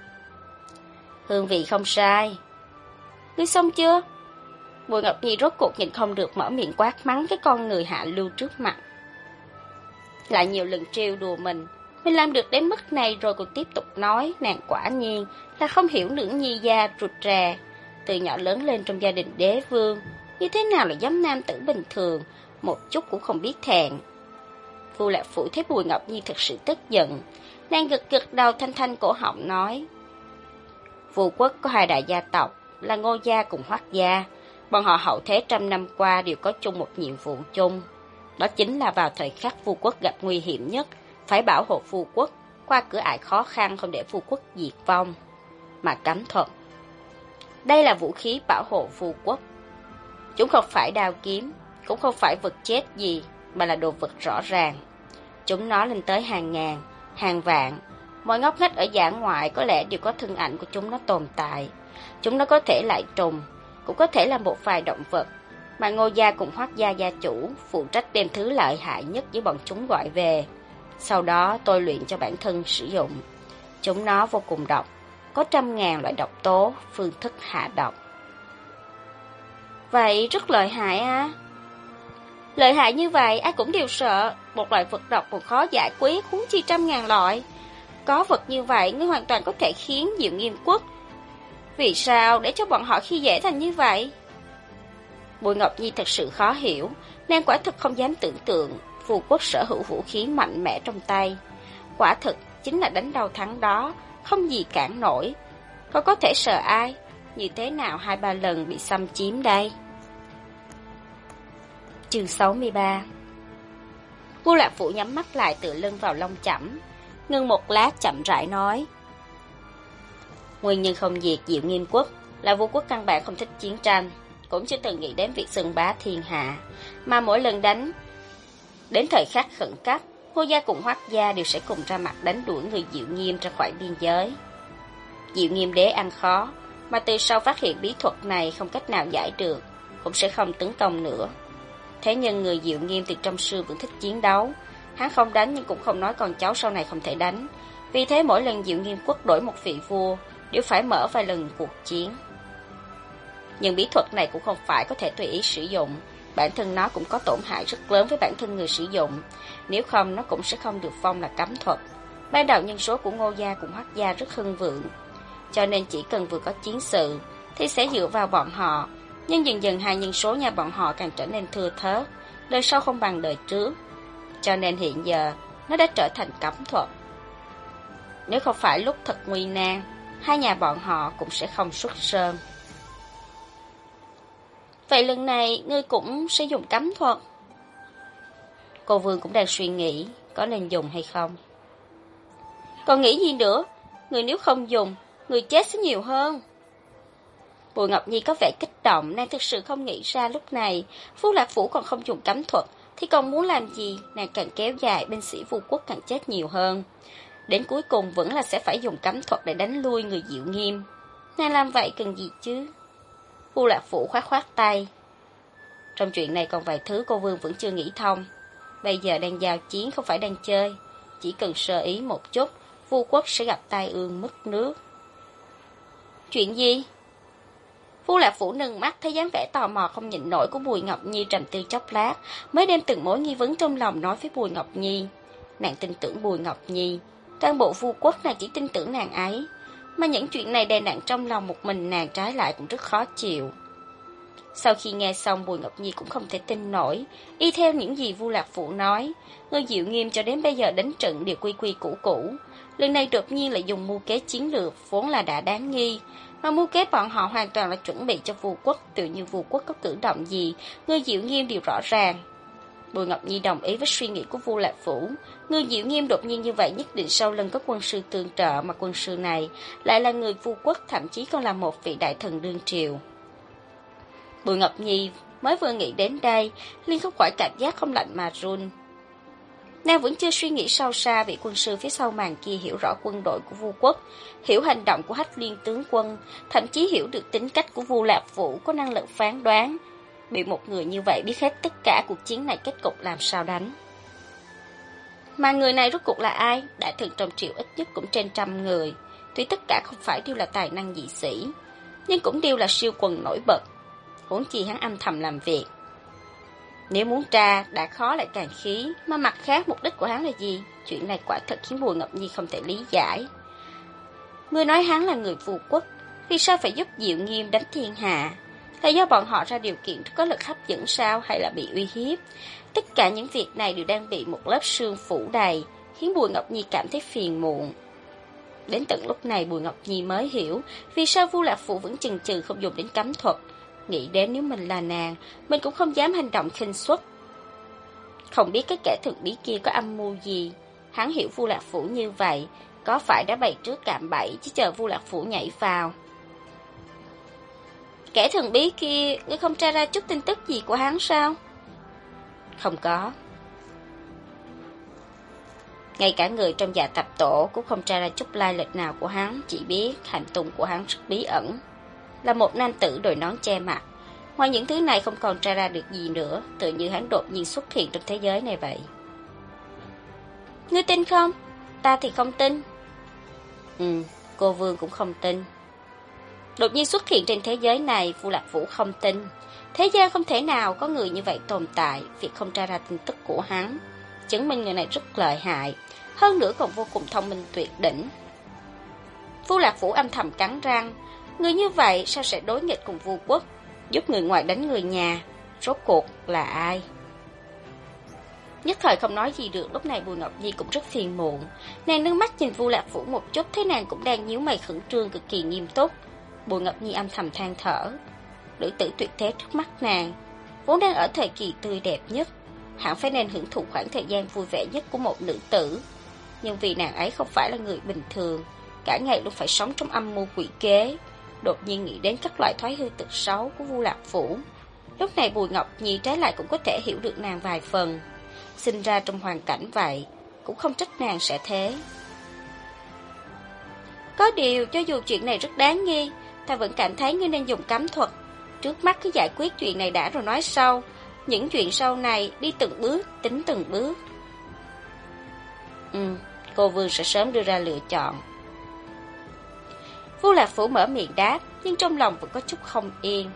hương vị không sai. Ngươi xong chưa? Bùi Ngọc Nhi rốt cuộc nhìn không được mở miệng quát mắng cái con người hạ lưu trước mặt. Lại nhiều lần trêu đùa mình làm được đến mức này rồi còn tiếp tục nói, nàng quả nhiên là không hiểu nữ nhi gia rụt rè. Từ nhỏ lớn lên trong gia đình đế vương, như thế nào là giống nam tử bình thường, một chút cũng không biết thẹn. Phu Lạc Phủ thấy Bùi Ngọc Nhi thật sự tức giận, nàng gật gật đầu thanh thanh cổ họng nói: Phù quốc có 2 đại gia tộc là Ngô gia cùng Hoắc gia, bọn họ hậu thế trăm năm qua đều có chung một nhiệm vụ chung, đó chính là vào thời khắc Phù quốc gặp nguy hiểm nhất, phải bảo hộ Phù quốc qua cửa ải khó khăn, không để Phù quốc diệt vong. Mà cấm thuật, đây là vũ khí bảo hộ Phù quốc. Chúng không phải đao kiếm, cũng không phải vật chết gì, mà là đồ vật rõ ràng. Chúng nó lên tới hàng ngàn, hàng vạn, mọi ngóc ngách ở dã ngoại có lẽ đều có thân ảnh của chúng nó tồn tại. Chúng nó có thể lại trùng, cũng có thể là một vài động vật, mà Ngô gia cùng Hoắc gia gia chủ phụ trách đem thứ lợi hại nhất với bọn chúng gọi về, sau đó tôi luyện cho bản thân sử dụng. Chúng nó vô cùng độc, có 100.000 loại độc tố, phương thức hạ độc. Vậy rất lợi hại à? Lợi hại như vậy ai cũng đều sợ, một loại vật độc còn khó giải quyết, huống chi 100.000 loại. Có vật như vậy, ngươi hoàn toàn có thể khiến Diệu Nghiêm quốc. Vì sao để cho bọn họ khi dễ thành như vậy? Bùi Ngọc Nhi thật sự khó hiểu, nàng quả thực không dám tưởng tượng Phù quốc sở hữu vũ khí mạnh mẽ trong tay. Quả thực chính là đánh đầu thắng đó, không gì cản nổi. Còn có thể sợ ai? Như thế nào 2-3 lần bị xâm chiếm đây? Chương 63. Phu Lạc Phủ nhắm mắt lại tựa lưng vào lông chẩm, ngưng một lát chậm rãi nói: Nguyên nhân không diệt Diệu Nghiêm quốc là Vu quốc căn bản không thích chiến tranh, cũng chưa từng nghĩ đến việc xưng bá thiên hạ, mà mỗi lần đánh đến thời khắc khẩn cấp, Ngô gia cùng Hoắc gia đều sẽ cùng ra mặt đánh đuổi người Diệu Nghiêm ra khỏi biên giới. Diệu Nghiêm đế ăn khó, mà từ sau phát hiện bí thuật này không cách nào giải được, cũng sẽ không tấn công nữa. Thế nhưng người Diệu Nghiêm từ trong xưa vẫn thích chiến đấu, hắn không đánh nhưng cũng không nói con cháu sau này không thể đánh. Vì thế mỗi lần Diệu Nghiêm quốc đổi một vị vua đều phải mở vài lần cuộc chiến. Nhưng bí thuật này cũng không phải có thể tùy ý sử dụng, bản thân nó cũng có tổn hại rất lớn với bản thân người sử dụng, nếu không nó cũng sẽ không được phong là cấm thuật. Ban đầu nhân số của Ngô gia cùng Hoắc gia rất hưng vượng, cho nên chỉ cần vừa có chiến sự thì sẽ dựa vào bọn họ, nhưng dần dần hai nhân số nhà bọn họ càng trở nên thưa thớt, đời sau không bằng đời trước, cho nên hiện giờ nó đã trở thành cấm thuật. Nếu không phải lúc thật nguy nan, hai nhà bọn họ cũng sẽ không xuất sơn. Vậy lần này ngươi cũng sẽ dùng cấm thuật? Cô Vương cũng đang suy nghĩ có nên dùng hay không. Còn nghĩ gì nữa, người nếu không dùng, người chết sẽ nhiều hơn. Bùi Ngọc Nhi có vẻ kích động, nàng thực sự không nghĩ ra lúc này Vu Lạc Phủ còn không dùng cấm thuật thì còn muốn làm gì. Nàng càng kéo dài, binh sĩ Vu quốc càng chết nhiều hơn. Đến cuối cùng vẫn là sẽ phải dùng cấm thuật để đánh lui người Diệu Nghiêm. Nàng làm vậy cần gì chứ? Vu Lạc Phủ khoát khoát tay. Trong chuyện này còn vài thứ cô Vương vẫn chưa nghĩ thông. Bây giờ đang giao chiến, không phải đang chơi. Chỉ cần sơ ý một chút, Vu quốc sẽ gặp tai ương mất nước. Chuyện gì? Vu Lạc Phủ nâng mắt thấy dáng vẻ tò mò không nhịn nổi của Bùi Ngọc Nhi, trầm tư chốc lát, mới đem từng mối nghi vấn trong lòng nói với Bùi Ngọc Nhi. Nàng tin tưởng Bùi Ngọc Nhi, toàn bộ Vu quốc nàng chỉ tin tưởng nàng ấy, mà những chuyện này đè nặng trong lòng một mình nàng, trái lại cũng rất khó chịu. Sau khi nghe xong, Bùi Ngọc Nhi cũng không thể tin nổi, y theo những gì Vu Lạc Phủ nói, người Diệu Nghiêm cho đến bây giờ đánh trận đều quy quy củ củ, lần này đột nhiên lại dùng mưu kế chiến lược vốn là đã đáng nghi, mà mưu kế bọn họ hoàn toàn là chuẩn bị cho Vu quốc, tự như Vu quốc có cử động gì, người Diệu Nghiêm đều rõ ràng. Bùi Ngọc Nhi đồng ý với suy nghĩ của Vu Lạc Phủ, người Diệu Nghiêm đột nhiên như vậy nhất định sau lưng có quân sư tương trợ, mà quân sư này lại là người Vu quốc, thậm chí còn là một vị đại thần đương triều. Bùi Ngọc Nhi mới vừa nghĩ đến đây, liền không khỏi cảm giác không lạnh mà run. Nàng vẫn chưa suy nghĩ sâu xa, vị quân sư phía sau màn kia hiểu rõ quân đội của Vu quốc, hiểu hành động của Hách Liên tướng quân, thậm chí hiểu được tính cách của Vu Lạc Phủ, có năng lực phán đoán. Bị một người như vậy biết hết tất cả cuộc chiến này kết cục làm sao đánh. Mà người này rốt cuộc là ai? Đại thần trong triều ít nhất cũng trên 100 người, tuy tất cả không phải đều là tài năng dị sĩ, nhưng cũng đều là siêu quần nổi bật. Huống chi hắn âm thầm làm việc. Nếu muốn tra đã khó lại càng khí, mà mặt khác mục đích của hắn là gì? Chuyện này quả thật khiến Bùi Ngọc Nhi không thể lý giải. Người nói hắn là người Vu quốc, vì sao phải giúp Diệu Nghiêm đánh thiên hạ? Là do bọn họ ra điều kiện có lực hấp dẫn sao, hay là bị uy hiếp? Tất cả những việc này đều đang bị một lớp sương phủ đầy, khiến Bùi Ngọc Nhi cảm thấy phiền muộn. Đến tận lúc này Bùi Ngọc Nhi mới hiểu vì sao Vu Lạc Phủ vẫn chần chừ không dùng đến cấm thuật. Nghĩ đến nếu mình là nàng, mình cũng không dám hành động khinh suất. Không biết cái kẻ thần bí kia có âm mưu gì. Hắn hiểu Vu Lạc Phủ như vậy, có phải đã bày trước cạm bẫy, chỉ chờ Vu Lạc Phủ nhảy vào. Kẻ thần bí kia, ngươi không tra ra chút tin tức gì của hắn sao? Không có. Ngay cả người trong Dạ Tập Tổ cũng không tra ra chút lai lịch nào của hắn, chỉ biết hành tung của hắn rất bí ẩn. Là một nam tử đội nón che mặt. Ngoài những thứ này không còn tra ra được gì nữa, tự như hắn đột nhiên xuất hiện trong thế giới này vậy. Ngươi tin không? Ta thì không tin. Cô Vương cũng không tin. Đột nhiên xuất hiện trên thế giới này, Vu Lạc Phủ không tin. Thế gian không thể nào có người như vậy tồn tại. Việc không tra ra tin tức của hắn chứng minh người này rất lợi hại, hơn nữa còn vô cùng thông minh tuyệt đỉnh. Vu Lạc Phủ âm thầm cắn răng. Người như vậy sao sẽ đối nghịch cùng Vu quốc, giúp người ngoài đánh người nhà? Rốt cuộc là ai? Nhất thời không nói gì được. Lúc này Bùi Ngọc Nhi cũng rất phiền muộn. Nàng nước mắt nhìn Vu Lạc Phủ một chút, thấy nàng cũng đang nhíu mày khẩn trương, cực kỳ nghiêm túc. Bùi Ngọc Nhi âm thầm than thở. Nữ tử tuyệt thế trước mắt nàng vốn đang ở thời kỳ tươi đẹp nhất, hẳn phải nên hưởng thụ khoảng thời gian vui vẻ nhất của một nữ tử. Nhưng vì nàng ấy không phải là người bình thường, cả ngày luôn phải sống trong âm mưu quỷ kế, đột nhiên nghĩ đến các loại thói hư tật xấu của Vu Lạc Phủ. Lúc này Bùi Ngọc Nhi trái lại cũng có thể hiểu được nàng vài phần. Sinh ra trong hoàn cảnh vậy, cũng không trách nàng sẽ thế. Có điều, cho dù chuyện này rất đáng nghi, ta vẫn cảm thấy ngươi nên dùng cấm thuật. Trước mắt cứ giải quyết chuyện này đã rồi nói sau. Những chuyện sau này đi từng bước, tính từng bước. Cô Vương sẽ sớm đưa ra lựa chọn. Vu Lạc Phủ mở miệng đáp, nhưng trong lòng vẫn có chút không yên.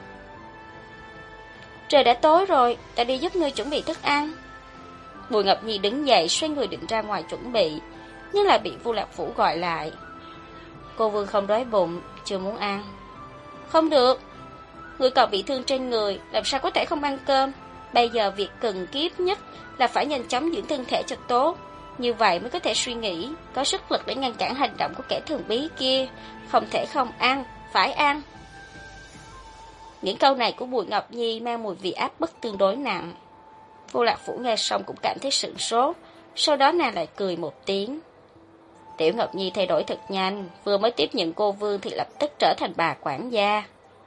Trời đã tối rồi, ta đi giúp ngươi chuẩn bị thức ăn. Bùi Ngọc Nhi đứng dậy, xoay người định ra ngoài chuẩn bị, nhưng lại bị Vu Lạc Phủ gọi lại. Cô Vương không đói bụng, chưa muốn ăn. Không được, người còn bị thương trên người, làm sao có thể không ăn cơm? Bây giờ việc cần kiếp nhất là phải nhanh chóng dưỡng thân thể cho tốt, như vậy mới có thể suy nghĩ, có sức lực để ngăn cản hành động của kẻ thần bí kia. Không thể không ăn, phải ăn. Những câu này của Bùi Ngọc Nhi mang mùi vị áp bức tương đối nặng. Vu Lạc Phủ nghe xong cũng cảm thấy sửng sốt, sau đó nàng lại cười một tiếng. Tiểu Ngọc Nhi thay đổi thật nhanh, vừa mới tiếp nhận cô Vương thì lập tức trở thành bà quản gia.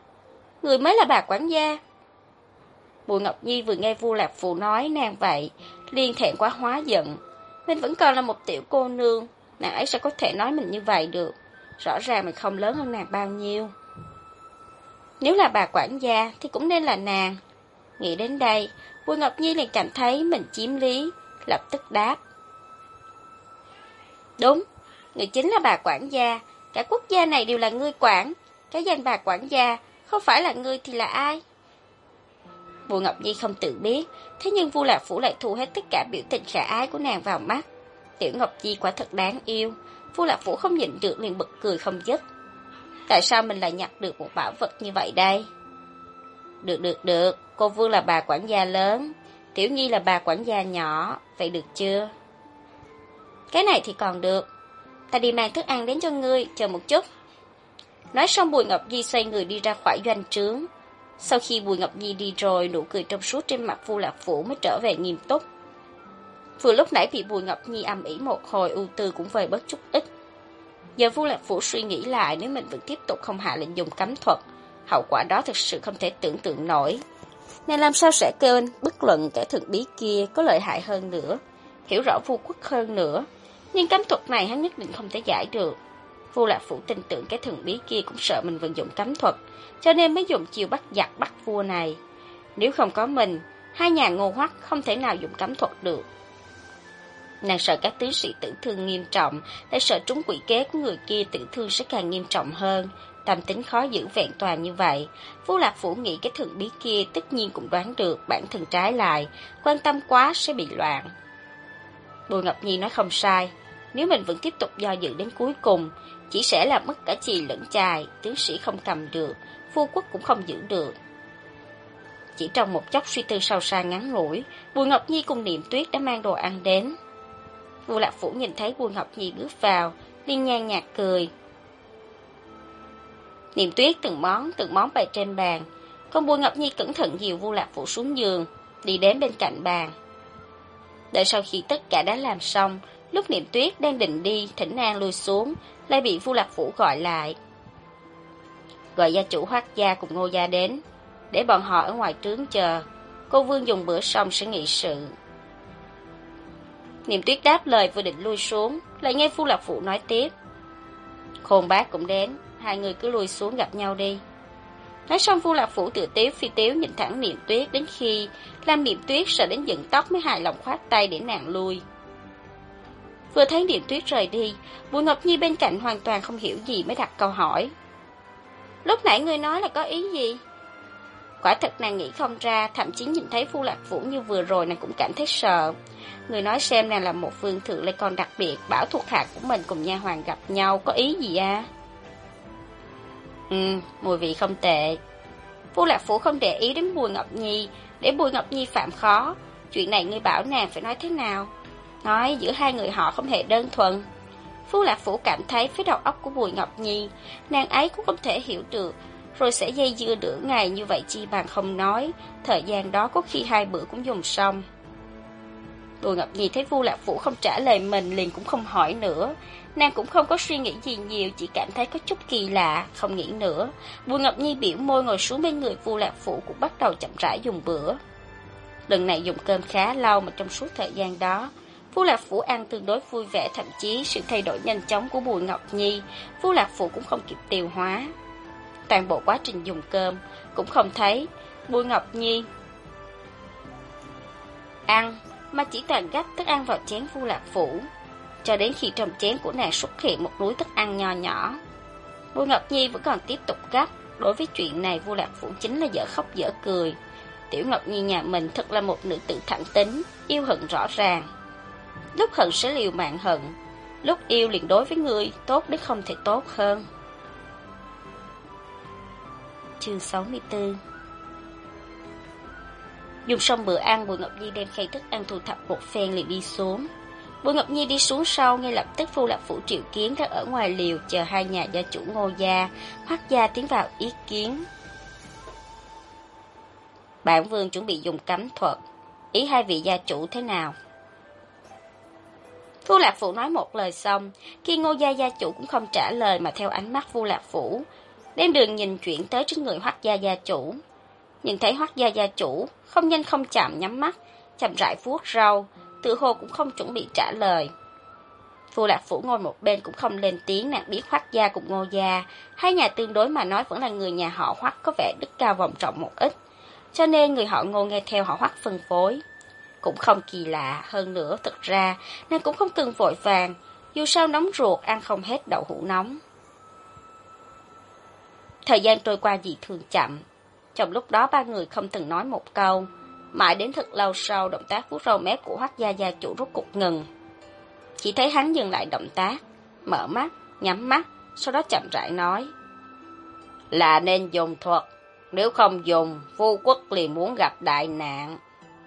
người mới là bà quản gia. Bùi Ngọc Nhi vừa nghe Vu Lạc Phụ nói nàng vậy, liền thẹn quá hóa giận. Mình vẫn còn là một tiểu cô nương, nàng ấy sao có thể nói mình như vậy được? Rõ ràng mình không lớn hơn nàng bao nhiêu. Nếu là bà quản gia thì cũng nên là nàng. Nghĩ đến đây, Bùi Ngọc Nhi liền cảm thấy mình chiếm lý, lập tức đáp. Đúng, người chính là bà quản gia, cả quốc gia này đều là ngươi quản, cái danh bà quản gia, không phải là ngươi thì là ai? Bùi Ngọc Nhi không tự biết, thế nhưng Vu Lạc Phủ lại thu hết tất cả biểu tình khả ái của nàng vào mắt. Tiểu Ngọc Nhi quả thật đáng yêu, Vu Lạc Phủ không nhịn được liền bật cười không dứt. Tại sao mình lại nhặt được một bảo vật như vậy đây? Được, cô Vương là bà quản gia lớn, Tiểu Nhi là bà quản gia nhỏ, vậy được chưa? Cái này thì còn được, ta đi mang thức ăn đến cho ngươi, chờ một chút. Nói xong Bùi Ngọc Nhi xoay người đi ra khỏi doanh trướng. Sau khi Bùi Ngọc Nhi đi rồi, nụ cười trong suốt trên mặt Vu Lạc Phủ mới trở về nghiêm túc. Vừa lúc nãy bị Bùi Ngọc Nhi ầm ĩ một hồi, ưu tư cũng vơi bớt chút ít. Giờ Vu Lạc Phủ suy nghĩ lại, nếu mình vẫn tiếp tục không hạ lệnh dùng cấm thuật, hậu quả đó thực sự không thể tưởng tượng nổi. Nên làm sao sẽ kêu bất luận kẻ thần bí kia có lợi hại hơn nữa, hiểu rõ Vu Quốc hơn nữa, nhưng cấm thuật này hắn nhất định không thể giải được. Vu Lạc Phủ tin tưởng cái thần bí kia cũng sợ mình vận dụng cấm thuật, cho nên mới dùng chiêu bắt giặc bắt vua này. Nếu không có mình, hai nhà Ngô Hoắc không thể nào dùng cấm thuật được. Nàng sợ các tướng sĩ tử thương nghiêm trọng, lại sợ trúng quỷ kế của người kia tử thương sẽ càng nghiêm trọng hơn. Tâm tính khó giữ vẹn toàn như vậy, Vu Lạc Phủ nghĩ cái thần bí kia tất nhiên cũng đoán được bản thân trái lại, quan tâm quá sẽ bị loạn. Bùi Ngọc Nhi nói không sai, nếu mình vẫn tiếp tục do dự đến cuối cùng, chỉ sẽ là mất cả chì lẫn chài, tướng sĩ không cầm được, vua quốc cũng không giữ được. Chỉ trong một chốc suy tư sâu xa ngắn ngủi, Bùi Ngọc Nhi cùng Niệm Tuyết đã mang đồ ăn đến. Vu Lạc Phủ nhìn thấy Bùi Ngọc Nhi bước vào, liền nhàn nhạt cười. Niệm Tuyết từng món bày trên bàn, còn Bùi Ngọc Nhi cẩn thận dìu Vu Lạc Phủ xuống giường, đi đến bên cạnh bàn. Đợi sau khi tất cả đã làm xong, lúc Niệm Tuyết đang định đi thỉnh an lui xuống, lại bị Vu Lạc Phủ gọi lại. Gọi gia chủ Hoắc gia cùng Ngô gia đến, để bọn họ ở ngoài trướng chờ, cô Vương dùng bữa xong sẽ nghị sự. Niệm Tuyết đáp lời vừa định lui xuống, lại nghe Vu Lạc Phủ nói tiếp. Khôn Bác cũng đến, hai người cứ lui xuống gặp nhau đi. Nói xong Vu Lạc Phủ tự tiếu phi tiếu nhìn thẳng Niệm Tuyết đến khi làm Niệm Tuyết sợ đến dựng tóc mới hài lòng khoát tay để nàng lui. Vừa thấy Niệm Tuyết rời đi, Bùi Ngọc Nhi bên cạnh hoàn toàn không hiểu gì mới đặt câu hỏi. Lúc nãy ngươi nói là có ý gì? Quả thật nàng nghĩ không ra, thậm chí nhìn thấy Vu Lạc Phủ như vừa rồi nàng cũng cảm thấy sợ. Người nói xem nàng là một vương thượng lại còn đặc biệt bảo thuộc hạ của mình cùng nha hoàn gặp nhau, có ý gì à? Mùi vị không tệ. Vu Lạc Phủ không để ý đến Bùi Ngọc Nhi, để Bùi Ngọc Nhi phạm khó. Chuyện này ngươi bảo nàng phải nói thế nào? Nói giữa hai người họ không hề đơn thuần. Vu Lạc Phủ cảm thấy với đầu óc của Bùi Ngọc Nhi, nàng ấy cũng không thể hiểu được, rồi sẽ dây dưa nửa ngày như vậy chi bằng không nói, thời gian đó có khi 2 bữa cũng dùng xong. Bùi Ngọc Nhi thấy Vu Lạc Phủ không trả lời mình liền cũng không hỏi nữa, nàng cũng không có suy nghĩ gì nhiều, chỉ cảm thấy có chút kỳ lạ, không nghĩ nữa. Bùi Ngọc Nhi biểu môi ngồi xuống bên người Vu Lạc Phủ cũng bắt đầu chậm rãi dùng bữa. Lần này dùng cơm khá lâu mà trong suốt thời gian đó, Vu Lạc Phủ ăn tương đối vui vẻ, thậm chí sự thay đổi nhanh chóng của Bùi Ngọc Nhi, Vu Lạc Phủ cũng không kịp tiêu hóa. Toàn bộ quá trình dùng cơm cũng không thấy Bùi Ngọc Nhi ăn, mà chỉ toàn gắp thức ăn vào chén Vu Lạc Phủ, cho đến khi trong chén của nàng xuất hiện một núi thức ăn nho nhỏ. Bùi Ngọc Nhi vẫn còn tiếp tục gắp. Đối với chuyện này Vu Lạc Phủ chính là dở khóc dở cười. Tiểu Ngọc Nhi nhà mình thật là một nữ tử thẳng tính, yêu hận rõ ràng. Lúc hận sẽ liều mạng hận, lúc yêu liền đối với người tốt đến không thể tốt hơn. Chương 64. Dùng xong bữa ăn, Bùi Ngọc Nhi đem khay thức ăn thu thập một phen liền đi xuống. Bùi Ngọc Nhi đi xuống sau, ngay lập tức Vu Lạc Phủ triệu kiến đang ở ngoài liều chờ hai nhà gia chủ Ngô gia, Hoắc gia tiến vào ý kiến. Bản vương chuẩn bị dùng cấm thuật, ý hai vị gia chủ thế nào? Vu Lạc Phủ nói một lời xong, khi Ngô gia gia chủ cũng không trả lời mà theo ánh mắt Vu Lạc Phủ, đem đường nhìn chuyển tới trước người Hoắc gia gia chủ. Nhưng thấy Hoắc gia gia chủ không nhanh không chậm nhắm mắt, chậm rãi vuốt râu, tự hồ cũng không chuẩn bị trả lời. Vu Lạc Phủ ngồi một bên cũng không lên tiếng, nàng biết Hoắc gia cùng Ngô gia, hai nhà tương đối mà nói vẫn là người nhà họ Hoắc có vẻ đức cao vọng trọng một ít, cho nên người họ Ngô nghe theo họ Hoắc phân phối. Cũng không kỳ lạ, hơn nữa thực ra nàng cũng không cần vội vàng, dù sao nóng ruột ăn không hết đậu hũ nóng. Thời gian trôi qua dị thường chậm, trong lúc đó ba người không từng nói một câu, mãi đến thật lâu sau động tác vuốt râu mép của Hoắc gia gia chủ rốt cục ngừng. Chỉ thấy hắn dừng lại động tác, mở mắt, nhắm mắt, sau đó chậm rãi nói: "Là nên dùng thuật, nếu không dùng, Vu quốc liền muốn gặp đại nạn."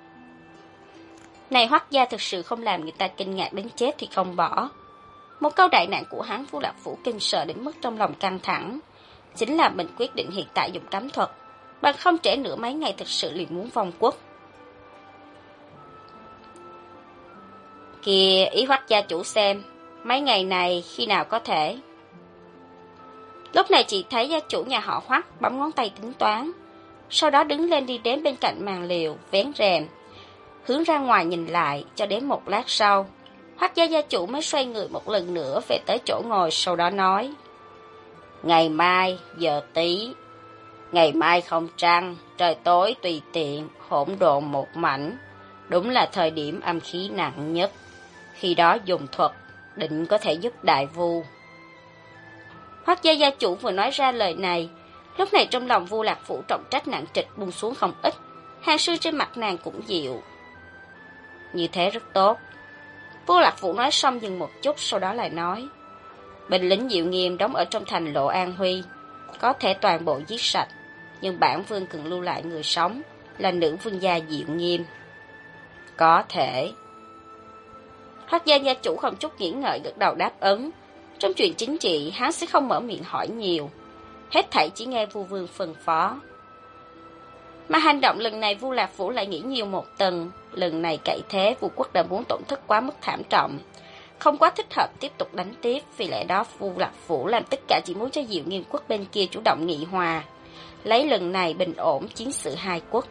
Này Hoắc gia thực sự không làm người ta kinh ngạc đến chết thì không bỏ. Một câu đại nạn của hắn, Vu Lạc Phủ kinh sợ đến mức trong lòng căng thẳng. Chính là mình quyết định hiện tại dùng cấm thuật, bằng không trễ nữa mấy ngày thực sự liền muốn vong quốc. Kìa, ý Hoắc gia chủ xem, mấy ngày này khi nào có thể. Lúc này chỉ thấy gia chủ nhà họ Hoắc bấm ngón tay tính toán, sau đó đứng lên đi đến bên cạnh màn liều, vén rèm, hướng ra ngoài nhìn lại, cho đến một lát sau, Hoắc gia gia chủ mới xoay người một lần nữa về tới chỗ ngồi, sau đó nói: "Ngày mai, giờ tí. Ngày mai không trăng, trời tối tùy tiện, hỗn độn một mảnh, đúng là thời điểm âm khí nặng nhất. Khi đó dùng thuật, định có thể giúp đại Vu." Hoắc gia gia chủ vừa nói ra lời này, lúc này trong lòng Vu Lạc Phủ trọng trách nặng trịch buông xuống không ít, hàng sư trên mặt nàng cũng dịu. Như thế rất tốt. Vu Lạc Phủ nói xong dừng một chút, sau đó lại nói: "Binh lính Diệu Nghiêm đóng ở trong thành Lộ An Huy, có thể toàn bộ giết sạch, nhưng bản vương cần lưu lại người sống, là nữ vương gia Diệu Nghiêm." "Có thể." Hoắc gia gia chủ không chút nghĩ ngợi gật đầu đáp ứng. Trong chuyện chính trị, hắn sẽ không mở miệng hỏi nhiều, hết thảy chỉ nghe Vu vương phân phó. Mà hành động lần này Vu Lạc Phủ lại nghĩ nhiều một tầng. Lần này cậy thế Vu quốc đã muốn tổn thất quá mức thảm trọng, không quá thích hợp tiếp tục đánh tiếp. Vì lẽ đó Vu Lạc Phủ làm tất cả chỉ muốn cho Diệu Nghiêm quốc bên kia chủ động nghị hòa, lấy lần này bình ổn chiến sự hai quốc.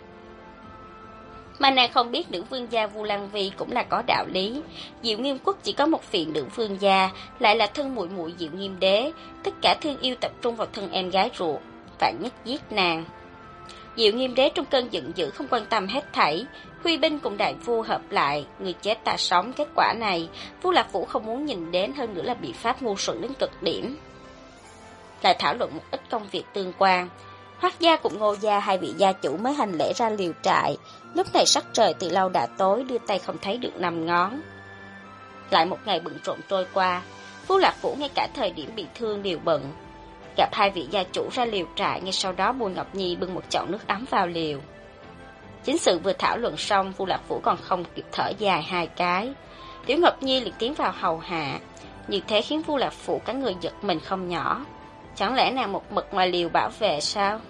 Mà nàng không biết nữ vương gia Vu Lăng Vi cũng là có đạo lý. Diệu Nghiêm quốc chỉ có một vị nữ vương gia, lại là thân muội muội Diệu Nghiêm đế, tất cả thương yêu tập trung vào thân em gái ruột, vạn nhất giết nàng. Diệu Nghiêm đế trong cơn giận dữ không quan tâm hết thảy, huy binh cùng đại vua hợp lại, người chết ta sống. Kết quả này Vu Lạc Phủ không muốn nhìn đến, hơn nữa là biện pháp ngu xuẩn đến cực điểm. Lại thảo luận một ít công việc tương quan, Hoắc gia cùng Ngô gia hai vị gia chủ mới hành lễ ra liều trại. Lúc này sắc trời từ lâu đã tối, đưa tay không thấy được năm ngón. Lại một ngày bận rộn trôi qua, Vu Lạc Phủ ngay cả thời điểm bị thương đều bận. Gặp hai vị gia chủ ra liều trại, ngay sau đó Bùi Ngọc Nhi bưng một chậu nước ấm vào liều. Chính sự vừa thảo luận xong, Vu Lạc Phủ còn không kịp thở dài hai cái, Tiểu Ngọc Nhi liền tiến vào hầu hạ. Như thế khiến Vu Lạc Phủ cả người giật mình không nhỏ. Chẳng lẽ nàng một mực ngoài liều bảo vệ sao?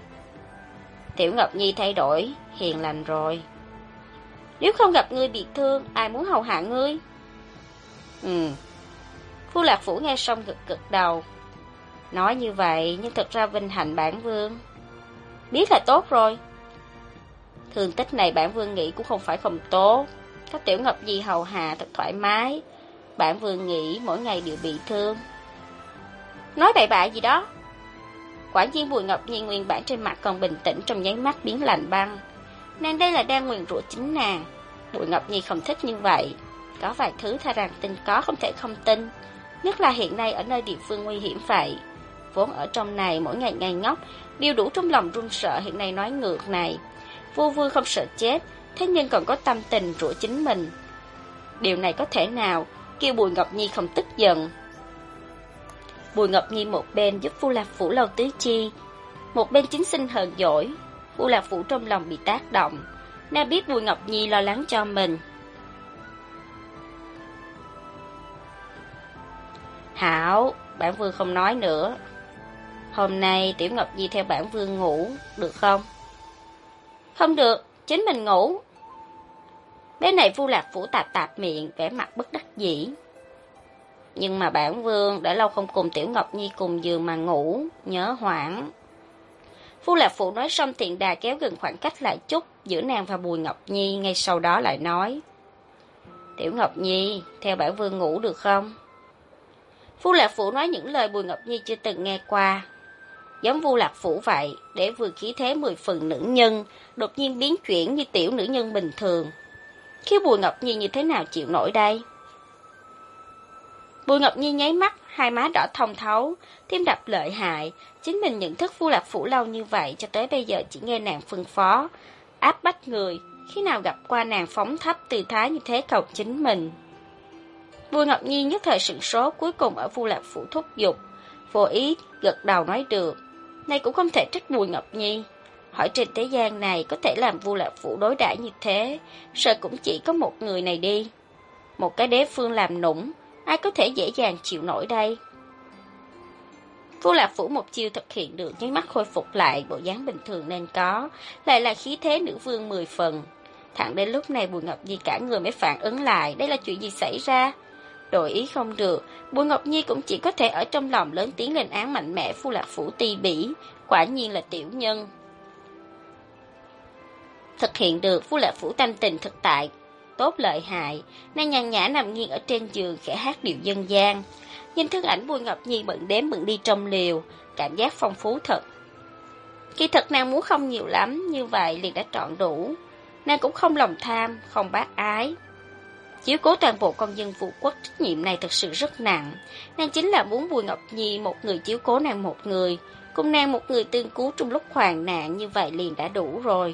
Tiểu Ngọc Nhi thay đổi, hiền lành rồi. Nếu không gặp ngươi bị thương, ai muốn hầu hạ ngươi? Vu Lạc Phủ nghe xong gật gật đầu. Nói như vậy, nhưng thật ra vinh hạnh bản vương. Biết là tốt rồi. Thương tích này bản vương nghĩ cũng không phải không tốt. Có Tiểu Ngọc Nhi hầu hạ thật thoải mái. Bản vương nghĩ mỗi ngày đều bị thương. Nói bậy bạ gì đó. Quả nhiên Bùi Ngọc Nhi nguyên bản trên mặt còn bình tĩnh, trong nháy mắt biến lạnh băng. Nàng đây là đang nguyền rủa chính nàng. Bùi Ngọc Nhi không thích như vậy. Có vài thứ tha rằng tin có không thể không tin, nhất là hiện nay ở nơi địa phương nguy hiểm vậy. Vốn ở trong này mỗi ngày ngày ngốc, đều đủ trong lòng run sợ. Hiện nay nói ngược này, Vu vương không sợ chết, thế nhưng còn có tâm tình rủa chính mình. Điều này có thể nào kêu Bùi Ngọc Nhi không tức giận? Bùi Ngọc Nhi một bên giúp Vu Lạc Phủ lau tứ chi, một bên chính sinh hờn dỗi. Vu Lạc Phủ trong lòng bị tác động, nàng biết Bùi Ngọc Nhi lo lắng cho mình. Hảo, bản vương không nói nữa. Hôm nay Tiểu Ngọc Nhi theo bản vương ngủ, được không? Không được, chính mình ngủ. Bên này Vu Lạc Phủ tạp tạp miệng, vẻ mặt bất đắc dĩ. Nhưng mà bản vương đã lâu không cùng Tiểu Ngọc Nhi cùng giường mà ngủ, nhớ hoảng. Phu Lạc Phụ nói xong tiện đà kéo gần khoảng cách lại chút giữa nàng và Bùi Ngọc Nhi, ngay sau đó lại nói: Tiểu Ngọc Nhi, theo bản vương ngủ được không? Phu Lạc Phụ nói những lời Bùi Ngọc Nhi chưa từng nghe qua. Giống Vu Lạc Phủ vậy, để vừa khí thế 10 phần nữ nhân, đột nhiên biến chuyển như tiểu nữ nhân bình thường. Khi Bùi Ngọc Nhi như thế nào chịu nổi đây? Bùi Ngọc Nhi nháy mắt, hai má đỏ thông thấu, tim đập lợi hại. Chính mình nhận thức Vu Lạc Phủ lâu như vậy, cho tới bây giờ chỉ nghe nàng phân phó, áp bách người, khi nào gặp qua nàng phóng thấp tư thái như thế cầu chính mình. Bùi Ngọc Nhi nhất thời sửng sốt, cuối cùng ở Vu Lạc Phủ thúc giục, vô ý gật đầu nói được. Này cũng không thể trách Bùi Ngọc Nhi. Hỏi trên thế gian này có thể làm Vu Lạc Phủ đối đãi như thế, sợ cũng chỉ có một người này đi. Một cái đế phương làm nũng, ai có thể dễ dàng chịu nổi đây? Vu Lạc Phủ một chiêu thực hiện được, nháy mắt khôi phục lại bộ dáng bình thường nên có, lại là khí thế nữ vương 10 phần. Thẳng đến lúc này Bùi Ngọc Nhi cả người mới phản ứng lại, đây là chuyện gì xảy ra? Đổi ý không được, Bùi Ngọc Nhi cũng chỉ có thể ở trong lòng lớn tiếng lên án mạnh mẽ Vu Lạc Phủ ti bỉ, quả nhiên là tiểu nhân. Thực hiện được, Vu Lạc Phủ tâm tình thực tại tốt lợi hại, nàng nhàn nhã nằm nghiêng ở trên giường khẽ hát điệu dân gian. Nhìn thân ảnh Bùi Ngọc Nhi bận đếm bận đi trong liều, cảm giác phong phú thật. Kỳ thật nàng muốn không nhiều lắm, như vậy liền đã trọn đủ. Nàng cũng không lòng tham, không bác ái. Chiếu cố toàn bộ con dân Vũ Quốc, trách nhiệm này thật sự rất nặng. Nàng chính là muốn Bùi Ngọc Nhi một người chiếu cố nàng một người, cùng nàng một người tương cứu trong lúc hoạn nạn, như vậy liền đã đủ rồi.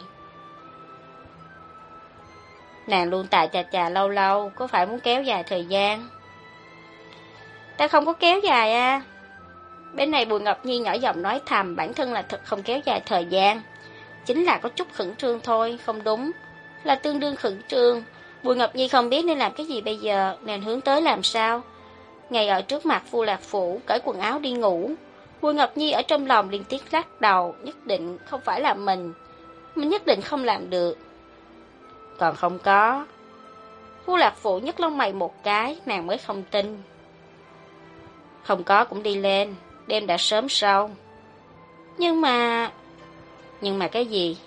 Nàng luôn tại chà lâu lâu, có phải muốn kéo dài thời gian? Ta không có kéo dài à. Bên này Bùi Ngọc Nhi nhỏ giọng nói thầm, bản thân là thật không kéo dài thời gian. Chính là có chút khẩn trương thôi, không đúng. Là tương đương khẩn trương. Bùi Ngọc Nhi không biết nên làm cái gì bây giờ, nên hướng tới làm sao. Ngay ở trước mặt Vu Lạc Phủ, cởi quần áo đi ngủ. Bùi Ngọc Nhi ở trong lòng liên tiếp lắc đầu, nhất định không phải là mình nhất định không làm được. Còn không có. Vu Lạc Phủ nhấc lông mày một cái, nàng mới không tin. Không có cũng đi lên, đêm đã sớm sâu. Nhưng mà cái gì?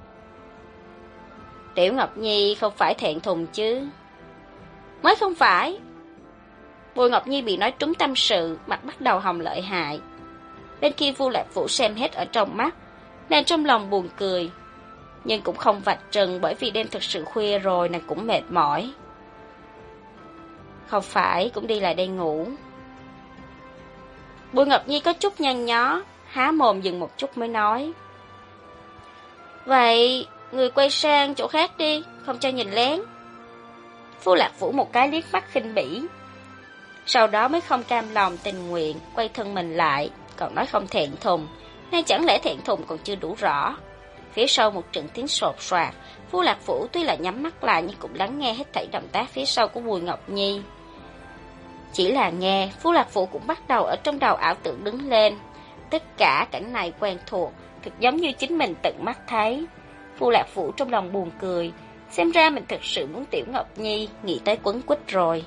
Tiểu Ngọc Nhi không phải thẹn thùng chứ? Mới không phải. Bùi Ngọc Nhi bị nói trúng tâm sự, mặt bắt đầu hồng lợi hại. Bên kia Vu Lạc Phủ xem hết ở trong mắt, nàng trong lòng buồn cười, nhưng cũng không vạch trần, bởi vì đêm thật sự khuya rồi, nàng cũng mệt mỏi. Không phải cũng đi lại đây ngủ. Bùi Ngọc Nhi có chút nhăn nhó, há mồm dừng một chút mới nói. Vậy người quay sang chỗ khác đi, không cho nhìn lén. Vu Lạc Phủ một cái liếc mắt khinh bỉ, sau đó mới không cam lòng tình nguyện quay thân mình lại, còn nói không thẹn thùng. Nên chẳng lẽ thẹn thùng còn chưa đủ rõ? Phía sau một trận tiếng sột soạt, Vu Lạc Phủ tuy là nhắm mắt lại nhưng cũng lắng nghe hết thảy động tác phía sau của Bùi Ngọc Nhi. Chỉ là nghe, Vu Lạc Phủ cũng bắt đầu ở trong đầu ảo tưởng đứng lên. Tất cả cảnh này quen thuộc, thực giống như chính mình tận mắt thấy. Vu Lạc Phủ trong lòng buồn cười, xem ra mình thực sự muốn Tiểu Ngọc Nhi, nghĩ tới quấn quýt rồi.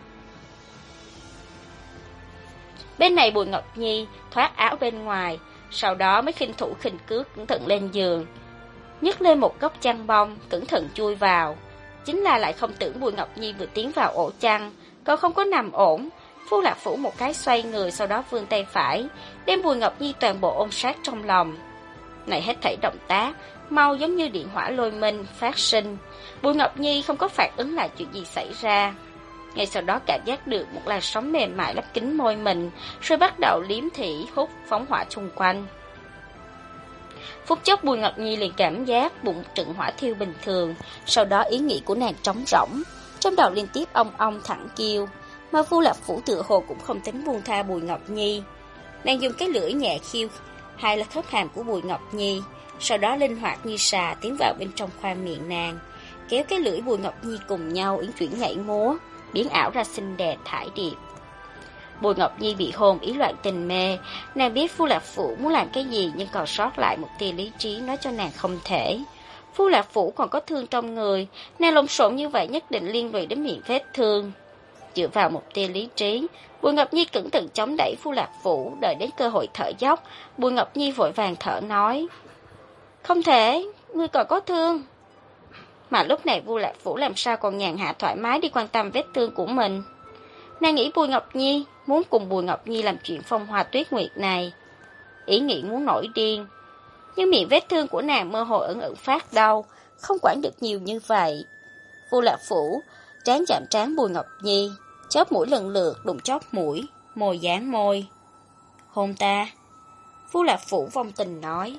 Bên này Bùi Ngọc Nhi thoát áo bên ngoài, sau đó mới khinh thủ khinh cước cẩn thận lên giường, nhấc lên một góc chăn bông, cẩn thận chui vào. Chính là lại không tưởng Bùi Ngọc Nhi vừa tiến vào ổ chăn, còn không có nằm ổn. Vu Lạc Phủ một cái xoay người, sau đó vươn tay phải, đem Bùi Ngọc Nhi toàn bộ ôm sát trong lòng. Này hết thảy động tác mau giống như điện hỏa lôi minh phát sinh. Bùi Ngọc Nhi không có phản ứng lại chuyện gì xảy ra. Ngay sau đó cảm giác được một làn sóng mềm mại lấp kín môi mình, rồi bắt đầu liếm thỉ hút phóng hỏa xung quanh. Phút chốc Bùi Ngọc Nhi liền cảm giác bụng trận hỏa thiêu bình thường, sau đó ý nghĩ của nàng trống rỗng, trong đầu liên tiếp ong ong thẳng kêu, mà Vu Lạc Phủ tựa hồ cũng không tính buông tha Bùi Ngọc Nhi. Nàng dùng cái lưỡi nhẹ khiêu hai là khớp hàm của Bùi Ngọc Nhi, sau đó linh hoạt như xà tiến vào bên trong khoang miệng nàng, kéo cái lưỡi Bùi Ngọc Nhi cùng nhau uyển chuyển nhảy múa, biến ảo ra xinh đẹp thải điệp. Bùi Ngọc Nhi bị hôn ý loạn tình mê, nàng biết Vu Lạc Phủ muốn làm cái gì nhưng còn sót lại một tia lý trí nói cho nàng không thể. Vu Lạc Phủ còn có thương trong người, nàng lộn xộn như vậy nhất định liên lụy đến miệng vết thương. dựa vào một tia lý trí, Bùi Ngọc Nhi cẩn thận chống đẩy Vu Lạc Vũ, đợi đến cơ hội thở dốc, Bùi Ngọc Nhi vội vàng thở nói: "Không thể, ngươi còn có thương." Mà lúc này Vu Lạc Vũ làm sao còn nhàn hạ thoải mái đi quan tâm vết thương của mình. Nàng nghĩ Bùi Ngọc Nhi muốn cùng Bùi Ngọc Nhi làm chuyện phong hoa tuyết nguyệt này, ý nghĩ muốn nổi điên. Nhưng miệng vết thương của nàng mơ hồ ẩn ẩn phát đau, không quản được nhiều như vậy. Vu Lạc Vũ trán chạm trán Bùi Ngọc Nhi, chóp mũi lần lượt đụng chóp mũi, môi dán môi. "Hôn ta." Vu Lạc Vũ vong tình nói.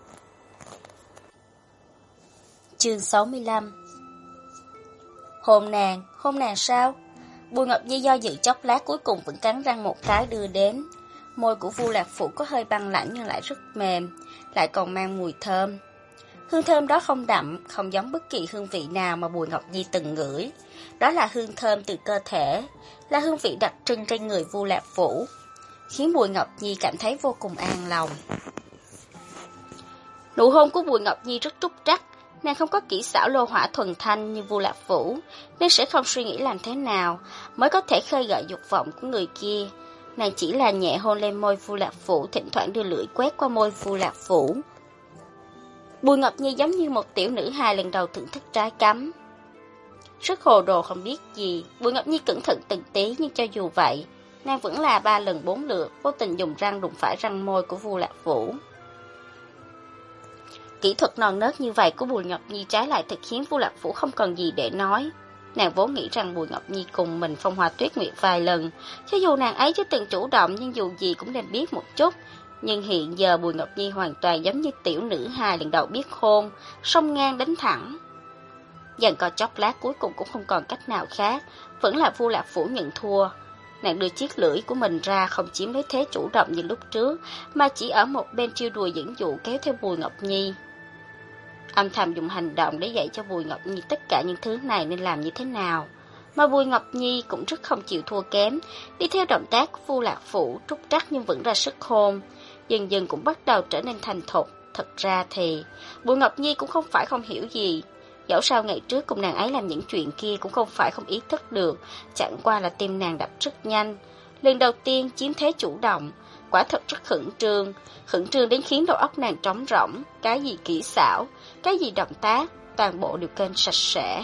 Chương 65. Hôn nàng sao? Bùi Ngọc Nhi do dự chốc lát, cuối cùng vẫn cắn răng một cái đưa đến. Môi của Vu Lạc Vũ có hơi băng lãnh nhưng lại rất mềm, lại còn mang mùi thơm. Hương thơm đó không đậm, không giống bất kỳ hương vị nào mà Bùi Ngọc Nhi từng ngửi. Đó là hương thơm từ cơ thể, là hương vị đặc trưng trên người Vu Lạc Vũ, khiến Bùi Ngọc Nhi cảm thấy vô cùng an lòng. Nụ hôn của Bùi Ngọc Nhi rất trúc trắc, nàng không có kỹ xảo lô hỏa thuần thanh như Vu Lạc Vũ, nên sẽ không suy nghĩ làm thế nào mới có thể khơi gợi dục vọng của người kia. Nàng chỉ là nhẹ hôn lên môi Vu Lạc Vũ, thỉnh thoảng đưa lưỡi quét qua môi Vu Lạc Vũ. Bùi Ngọc Nhi giống như một tiểu nữ hài lần đầu thưởng thức trái cấm. Rất hồ đồ không biết gì, Bùi Ngọc Nhi cẩn thận từng tí, nhưng cho dù vậy, nàng vẫn là 3 lần 4 lượt vô tình dùng răng đụng phải răng môi của Vu Lạc Vũ. Kỹ thuật non nớt như vậy của Bùi Ngọc Nhi trái lại thực khiến Vu Lạc Vũ không còn gì để nói. Nàng vốn nghĩ rằng Bùi Ngọc Nhi cùng mình phong hoa tuyết nguyệt vài lần, cho dù nàng ấy chưa từng chủ động nhưng dù gì cũng nên biết một chút. Nhưng hiện giờ Bùi Ngọc Nhi hoàn toàn giống như tiểu nữ hài lần đầu biết hôn, xông ngang đánh thẳng. Dần co chốc lát cuối cùng cũng không còn cách nào khác, vẫn là Vu Lạc Vũ nhận thua. Nàng đưa chiếc lưỡi của mình ra, không chiếm lấy thế chủ động như lúc trước, mà chỉ ở một bên trêu đùa dẫn dụ kéo theo Bùi Ngọc Nhi. Âm thầm dùng hành động để dạy cho Bùi Ngọc Nhi tất cả những thứ này nên làm như thế nào. Mà Bùi Ngọc Nhi cũng rất không chịu thua kém, đi theo động tác của Vu Lạc Vũ trúc trắc nhưng vẫn ra sức hôn. Dần dần cũng bắt đầu trở nên thành thục. Thật ra thì Bùi Ngọc Nhi cũng không phải không hiểu gì. Dẫu sao ngày trước cùng nàng ấy làm những chuyện kia cũng không phải không ý thức được, chẳng qua là tim nàng đập rất nhanh. Lần đầu tiên chiếm thế chủ động, quả thật rất khẩn trương đến khiến đầu óc nàng trống rỗng. Cái gì kỹ xảo, cái gì động tác, toàn bộ đều kênh sạch sẽ.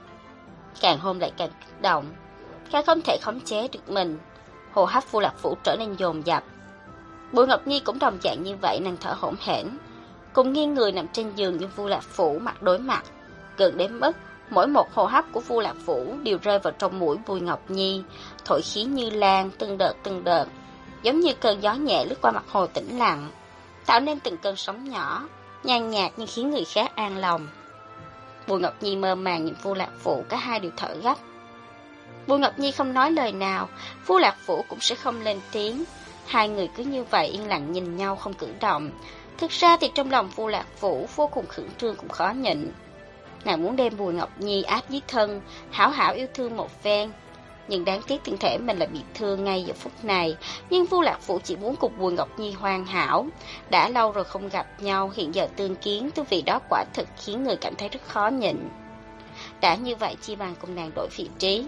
Càng hôn lại càng kích động, càng không thể khống chế được mình. Hô hấp Vu Lạc Vũ trở nên dồn dập. Bùi Ngọc Nhi cũng đồng dạng như vậy, nàng thở hổn hển, cùng nghiêng người nằm trên giường như Vu Lạc Vũ mặt đối mặt, gần đến mức mỗi một hô hấp của Vu Lạc Vũ đều rơi vào trong mũi Bùi Ngọc Nhi, thổi khí như lan từng đợt, giống như cơn gió nhẹ lướt qua mặt hồ tĩnh lặng, tạo nên từng cơn sóng nhỏ, nhàn nhạt nhưng khiến người khác an lòng. Bùi Ngọc Nhi mơ màng nhìn Vu Lạc Vũ, cả hai đều thở gấp. Bùi Ngọc Nhi không nói lời nào, Vu Lạc Vũ cũng sẽ không lên tiếng. Hai người cứ như vậy yên lặng nhìn nhau không cử động. Thực ra thì trong lòng Vu Lạc Vũ vô cùng khẩn trương cũng khó nhịn. Nàng muốn đem Bùi Ngọc Nhi áp dưới thân, hảo hảo yêu thương một phen. Nhưng đáng tiếc thân thể mình lại bị thương ngay giờ phút này. Nhưng Vu Lạc Vũ chỉ muốn cùng Bùi Ngọc Nhi hoàn hảo. Đã lâu rồi không gặp nhau, hiện giờ tương kiến, tư vị đó quả thực khiến người cảm thấy rất khó nhịn. Đã như vậy chi bằng cùng nàng đổi vị trí.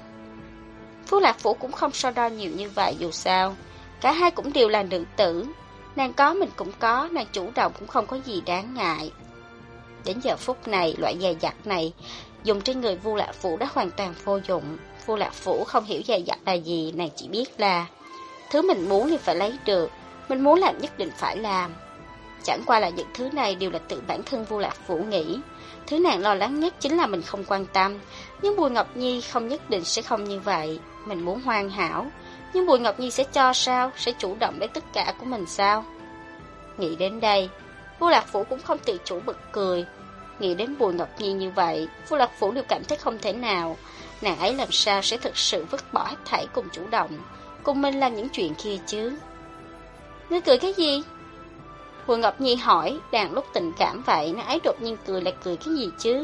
Vu Lạc Vũ cũng không so đo nhiều như vậy, dù sao cả hai cũng đều là nữ tử. Nàng có mình cũng có, nàng chủ động cũng không có gì đáng ngại. Đến giờ phút này, loại giày giặt này dùng trên người Vu Lạc Vũ đã hoàn toàn vô dụng. Vu Lạc Vũ không hiểu giày giặt là gì, nàng chỉ biết là thứ mình muốn thì phải lấy được, mình muốn làm nhất định phải làm. Chẳng qua là những thứ này đều là tự bản thân Vu Lạc Vũ nghĩ. Thứ nàng lo lắng nhất chính là mình không quan tâm. Nhưng Bùi Ngọc Nhi không nhất định sẽ không như vậy. Mình muốn hoàn hảo, nhưng Bùi Ngọc Nhi sẽ cho sao? Sẽ chủ động lấy tất cả của mình sao? Nghĩ đến đây, Vu Lạc Vũ cũng không tự chủ bật cười. Nghĩ đến Bùi Ngọc Nhi như vậy, Vu Lạc Vũ đều cảm thấy không thể nào. Nàng ấy làm sao sẽ thực sự vứt bỏ hết thảy cùng chủ động, cùng mình làm những chuyện kia chứ? Ngươi cười cái gì? Bùi Ngọc Nhi hỏi, đang lúc tình cảm vậy, nàng ấy đột nhiên cười, lại cười cái gì chứ?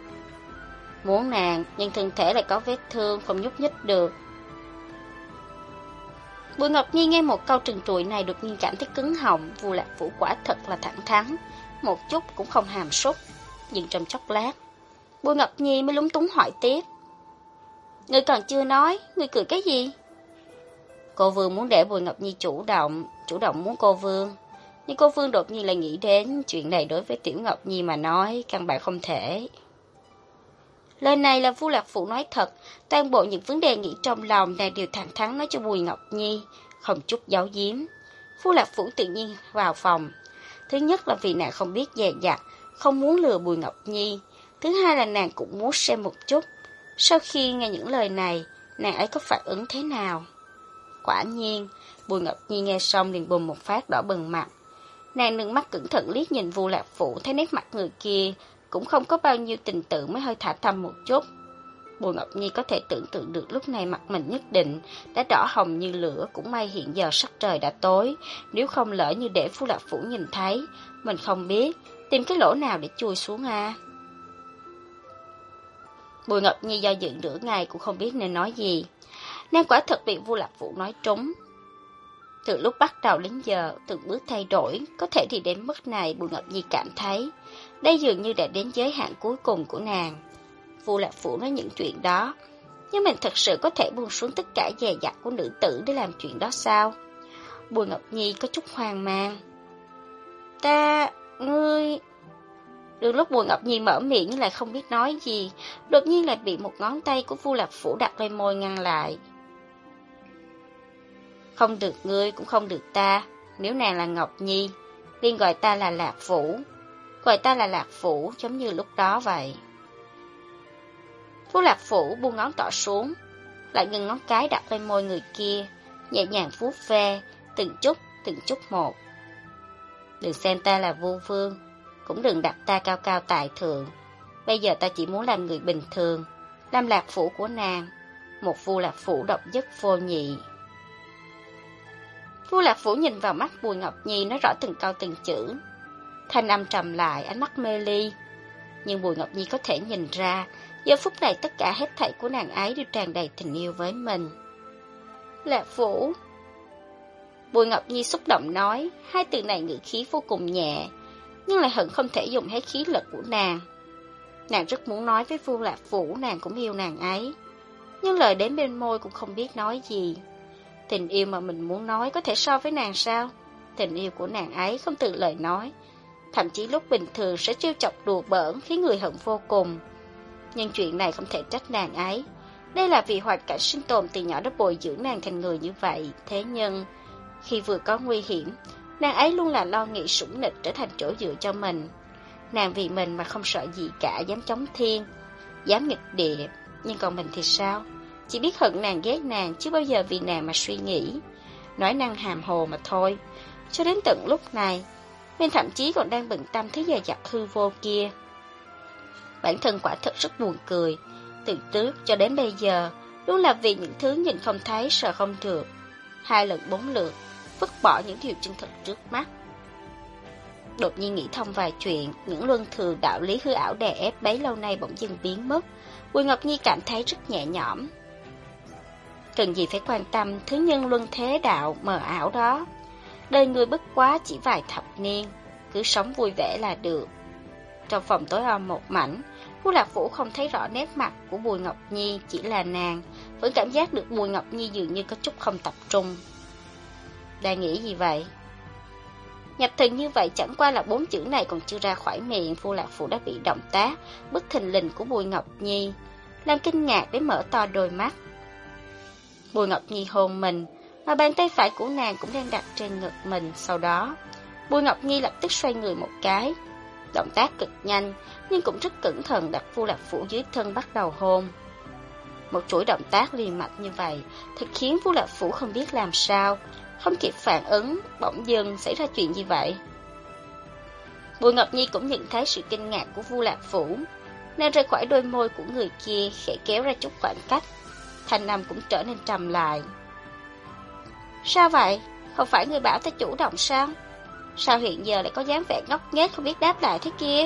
Muốn nàng, nhưng thân thể lại có vết thương, không nhúc nhích được. Bùi Ngọc Nhi nghe một câu trừng trụi này đột nhiên cảm thấy cứng họng. Vu Lạc Vũ quả thật là thẳng thắn, một chút cũng không hàm súc. Nhưng trong chốc lát, Bùi Ngọc Nhi mới lúng túng hỏi tiếp. Ngươi còn chưa nói, ngươi cười cái gì? Cô Vương muốn để Bùi Ngọc Nhi chủ động muốn cô Vương. Nhưng cô Vương đột nhiên lại nghĩ đến chuyện này đối với Tiểu Ngọc Nhi mà nói, căn bản không thể. Lời này là Vu Lạc Phụ nói thật, toàn bộ những vấn đề nghĩ trong lòng nàng đều thẳng thắn nói cho Bùi Ngọc Nhi, không chút giấu giếm. Vu Lạc Phụ tự nhiên vào phòng. Thứ nhất là vì nàng không biết dè dặt, không muốn lừa Bùi Ngọc Nhi. Thứ hai là nàng cũng muốn xem một chút. Sau khi nghe những lời này, nàng ấy có phản ứng thế nào? Quả nhiên, Bùi Ngọc Nhi nghe xong liền bùm một phát đỏ bừng mặt. Nàng nâng mắt cẩn thận liếc nhìn Vu Lạc Phụ, thấy nét mặt người kia cũng không có bao nhiêu tình tự, mới hơi thả thầm một chút. Bùi Ngọc Nhi có thể tưởng tượng được lúc này mặt mình nhất định đã đỏ hồng như lửa, cũng may hiện giờ sắc trời đã tối, nếu không lỡ như để Vu Lạc Phụ nhìn thấy, mình không biết tìm cái lỗ nào để chui xuống à. Bùi Ngọc Nhi do dự nửa ngày cũng không biết nên nói gì. Nàng quả thật bị Vu Lạc Phụ nói trúng. Từ lúc bắt đầu đến giờ, từng bước thay đổi, có thể thì đến mức này Bùi Ngọc Nhi cảm thấy đây dường như đã đến giới hạn cuối cùng của nàng. Vu Lạc Phụ nói những chuyện đó, nhưng mình thật sự có thể buông xuống tất cả dè dặt của nữ tử để làm chuyện đó sao? Bùi Ngọc Nhi có chút hoang mang. Ngươi... Từ lúc Bùi Ngọc Nhi mở miệng nhưng lại không biết nói gì, đột nhiên lại bị một ngón tay của Vu Lạc Phụ đặt lên môi ngăn lại. Không được ngươi cũng không được ta, nếu nàng là Ngọc Nhi, liền gọi ta là Lạc Phủ. Gọi ta là Lạc Phủ giống như lúc đó vậy. Vu Lạc Phủ buông ngón trỏ xuống, lại ngừng ngón cái đặt lên môi người kia, nhẹ nhàng vuốt ve, từng chút một. Đừng xem ta là Vu Vương, cũng đừng đặt ta cao cao tại thượng. Bây giờ ta chỉ muốn làm người bình thường, làm Lạc Phủ của nàng, một Vu Lạc Phủ độc nhất vô nhị. Vu Lạc Phủ nhìn vào mắt Bùi Ngọc Nhi, nói rõ từng câu từng chữ. Thanh âm trầm lại, ánh mắt mê ly. Nhưng Bùi Ngọc Nhi có thể nhìn ra, giờ phút này tất cả hết thảy của nàng ấy đều tràn đầy tình yêu với mình. Lạc Phủ. Bùi Ngọc Nhi xúc động nói, hai từ này ngữ khí vô cùng nhẹ, nhưng lại hận không thể dùng hết khí lực của nàng. Nàng rất muốn nói với Vu Lạc Phủ nàng cũng yêu nàng ấy, nhưng lời đến bên môi cũng không biết nói gì. Tình yêu mà mình muốn nói có thể so với nàng sao? Tình yêu của nàng ấy không từ lời nói, thậm chí lúc bình thường sẽ trêu chọc đùa bỡn khiến người hận vô cùng. Nhưng chuyện này không thể trách nàng ấy. Đây là vì hoàn cảnh sinh tồn từ nhỏ đã bồi dưỡng nàng thành người như vậy. Thế nhưng, khi vừa có nguy hiểm, nàng ấy luôn là lo nghĩ sủng nịch trở thành chỗ dựa cho mình. Nàng vì mình mà không sợ gì cả, dám chống thiên, dám nghịch địa. Nhưng còn mình thì sao? Chỉ biết hận nàng ghét nàng, chứ bao giờ vì nàng mà suy nghĩ. Nói năng hàm hồ mà thôi. Cho đến tận lúc này, mình thậm chí còn đang bận tâm thứ dè dặt hư vô kia. Bản thân quả thật rất buồn cười. Từ trước cho đến bây giờ, luôn là vì những thứ nhìn không thấy, sợ không được. 2 lần 4 lượt, vứt bỏ những điều chân thật trước mắt. Đột nhiên nghĩ thông vài chuyện, những luân thường đạo lý hư ảo đè ép bấy lâu nay bỗng dưng biến mất. Bùi Ngọc Nhi cảm thấy rất nhẹ nhõm. Cần gì phải quan tâm thứ nhân luân thế đạo mờ ảo đó. Đời người bất quá chỉ vài thập niên, cứ sống vui vẻ là được. Trong phòng tối om một mảnh, Vu Lạc Vũ không thấy rõ nét mặt của Bùi Ngọc Nhi, chỉ là nàng vẫn cảm giác được Bùi Ngọc Nhi dường như có chút không tập trung. Đang nghĩ gì vậy? Nhập thần như vậy chẳng qua là 4 chữ này còn chưa ra khỏi miệng, Vu Lạc Vũ đã bị động tác bất thình lình của Bùi Ngọc Nhi làm kinh ngạc đến mở to đôi mắt. Bùi Ngọc Nhi hôn mình, mà bàn tay phải của nàng cũng đang đặt trên ngực mình. Sau đó, Bùi Ngọc Nhi lập tức xoay người một cái. Động tác cực nhanh, nhưng cũng rất cẩn thận đặt Vu Lạc Vũ dưới thân bắt đầu hôn. Một chuỗi động tác liền mạch như vậy, thật khiến Vu Lạc Vũ không biết làm sao, không kịp phản ứng, bỗng dưng xảy ra chuyện gì vậy. Bùi Ngọc Nhi cũng nhận thấy sự kinh ngạc của Vu Lạc Vũ. Nàng rời khỏi đôi môi của người kia, khẽ kéo ra chút khoảng cách. Thanh âm cũng trở nên trầm lại. Sao vậy? Không phải người bảo ta chủ động sao? Sao hiện giờ lại có dáng vẻ ngốc nghếch không biết đáp lại thế kia?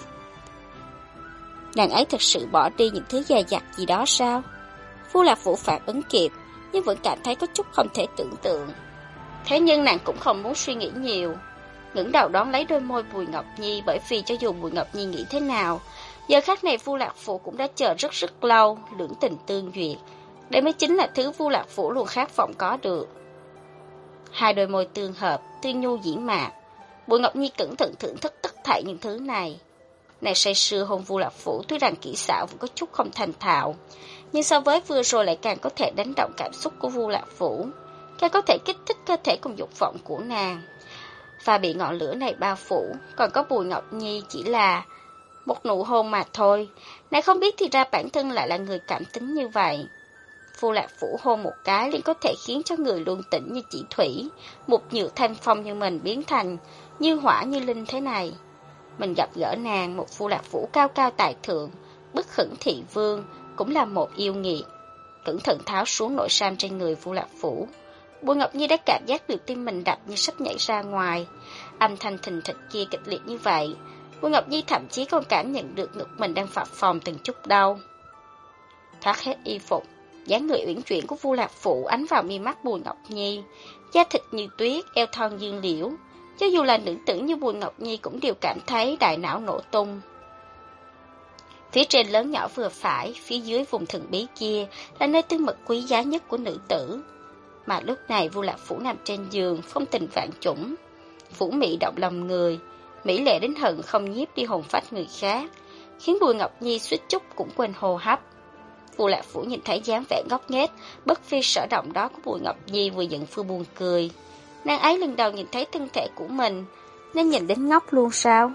Nàng ấy thật sự bỏ đi những thứ dè dặt gì đó sao? Vu Lạc Vũ phản ứng kịp, nhưng vẫn cảm thấy có chút không thể tưởng tượng. Thế nhưng nàng cũng không muốn suy nghĩ nhiều, ngẩng đầu đón lấy đôi môi Bùi Ngọc Nhi, bởi vì cho dù Bùi Ngọc Nhi nghĩ thế nào, Giờ khắc này Vu Lạc Phủ cũng đã chờ rất lâu, lưỡng tình tương duyệt. Đây mới chính là thứ Vu Lạc Phủ luôn khát vọng có được. Hai đôi môi tương hợp, tương nhu diễn mạc. Bùi Ngọc Nhi cẩn thận thưởng thức tất thảy những thứ này. Nàng say sưa hôn Vu Lạc Phủ, tuy rằng kỹ xảo vẫn có chút không thành thạo, nhưng so với vừa rồi lại càng có thể đánh động cảm xúc của Vu Lạc Phủ, càng có thể kích thích cơ thể cùng dục vọng của nàng. Và bị ngọn lửa này bao phủ, còn có Bùi Ngọc Nhi chỉ là một nụ hôn mà thôi. Nàng không biết thì ra bản thân lại là người cảm tính như vậy. Vu Lạc Phủ hôn một cái liền có thể khiến cho người luôn tỉnh như chỉ thủy, mục nhược thanh phong như mình biến thành như hỏa như linh thế này. Mình gặp gỡ nàng, một Vu Lạc Phủ cao cao tại thượng, bức khẩn thị vương, cũng là một yêu nghiệt. Cẩn thận tháo xuống nội sam trên người Vu Lạc Phủ. Bùi Ngọc Nhi đã cảm giác được tim mình đập như sắp nhảy ra ngoài. Âm thanh thình thịch kia kịch liệt như vậy, Bùi Ngọc Nhi thậm chí còn cảm nhận được ngực mình đang phập phồng từng chút đau. Thoát hết y phục, dáng người uyển chuyển của Vu Lạc Phủ ánh vào mi mắt Bùi Ngọc Nhi, da thịt như tuyết, eo thon dương liễu. Cho dù là nữ tử như Bùi Ngọc Nhi cũng đều cảm thấy đại não nổ tung. Phía trên lớn nhỏ vừa phải, phía dưới vùng thần bí kia là nơi tư mật quý giá nhất của nữ tử. Mà lúc này Vu Lạc Phủ nằm trên giường, phong tình vạn chủng, phủ mỹ động lòng người, mỹ lệ đến hận không nhiếp đi hồn phách người khác, khiến Bùi Ngọc Nhi suýt chút cũng quên hô hấp. Vu Lạc Phủ nhìn thấy dáng vẻ ngốc nghếch, bất phi sở động đó của Bùi Ngọc Nhi vừa giận vừa buồn cười. Nàng ấy lần đầu nhìn thấy thân thể của mình, nên nhìn đến ngốc luôn sao?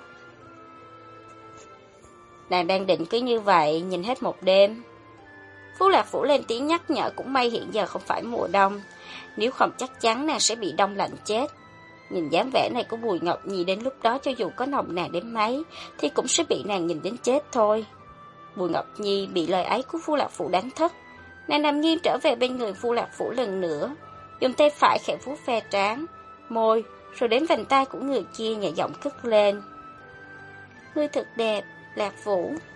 Nàng đang định cứ như vậy, nhìn hết một đêm. Vu Lạc Phủ lên tiếng nhắc nhở, cũng may hiện giờ không phải mùa đông, nếu không chắc chắn nàng sẽ bị đông lạnh chết. Nhìn dáng vẻ này của Bùi Ngọc Nhi đến lúc đó cho dù có nồng nàng đến mấy, thì cũng sẽ bị nàng nhìn đến chết thôi. Bùi Ngọc Nhi bị lời ấy của Vu Lạc Phủ đánh thức. Nàng nằm nghiêng trở về bên người Vu Lạc Phủ lần nữa, dùng tay phải khẽ vuốt ve trán, môi, rồi đến vành tai của người kia nhẹ giọng cất lên. Ngươi thật đẹp, Lạc Phủ.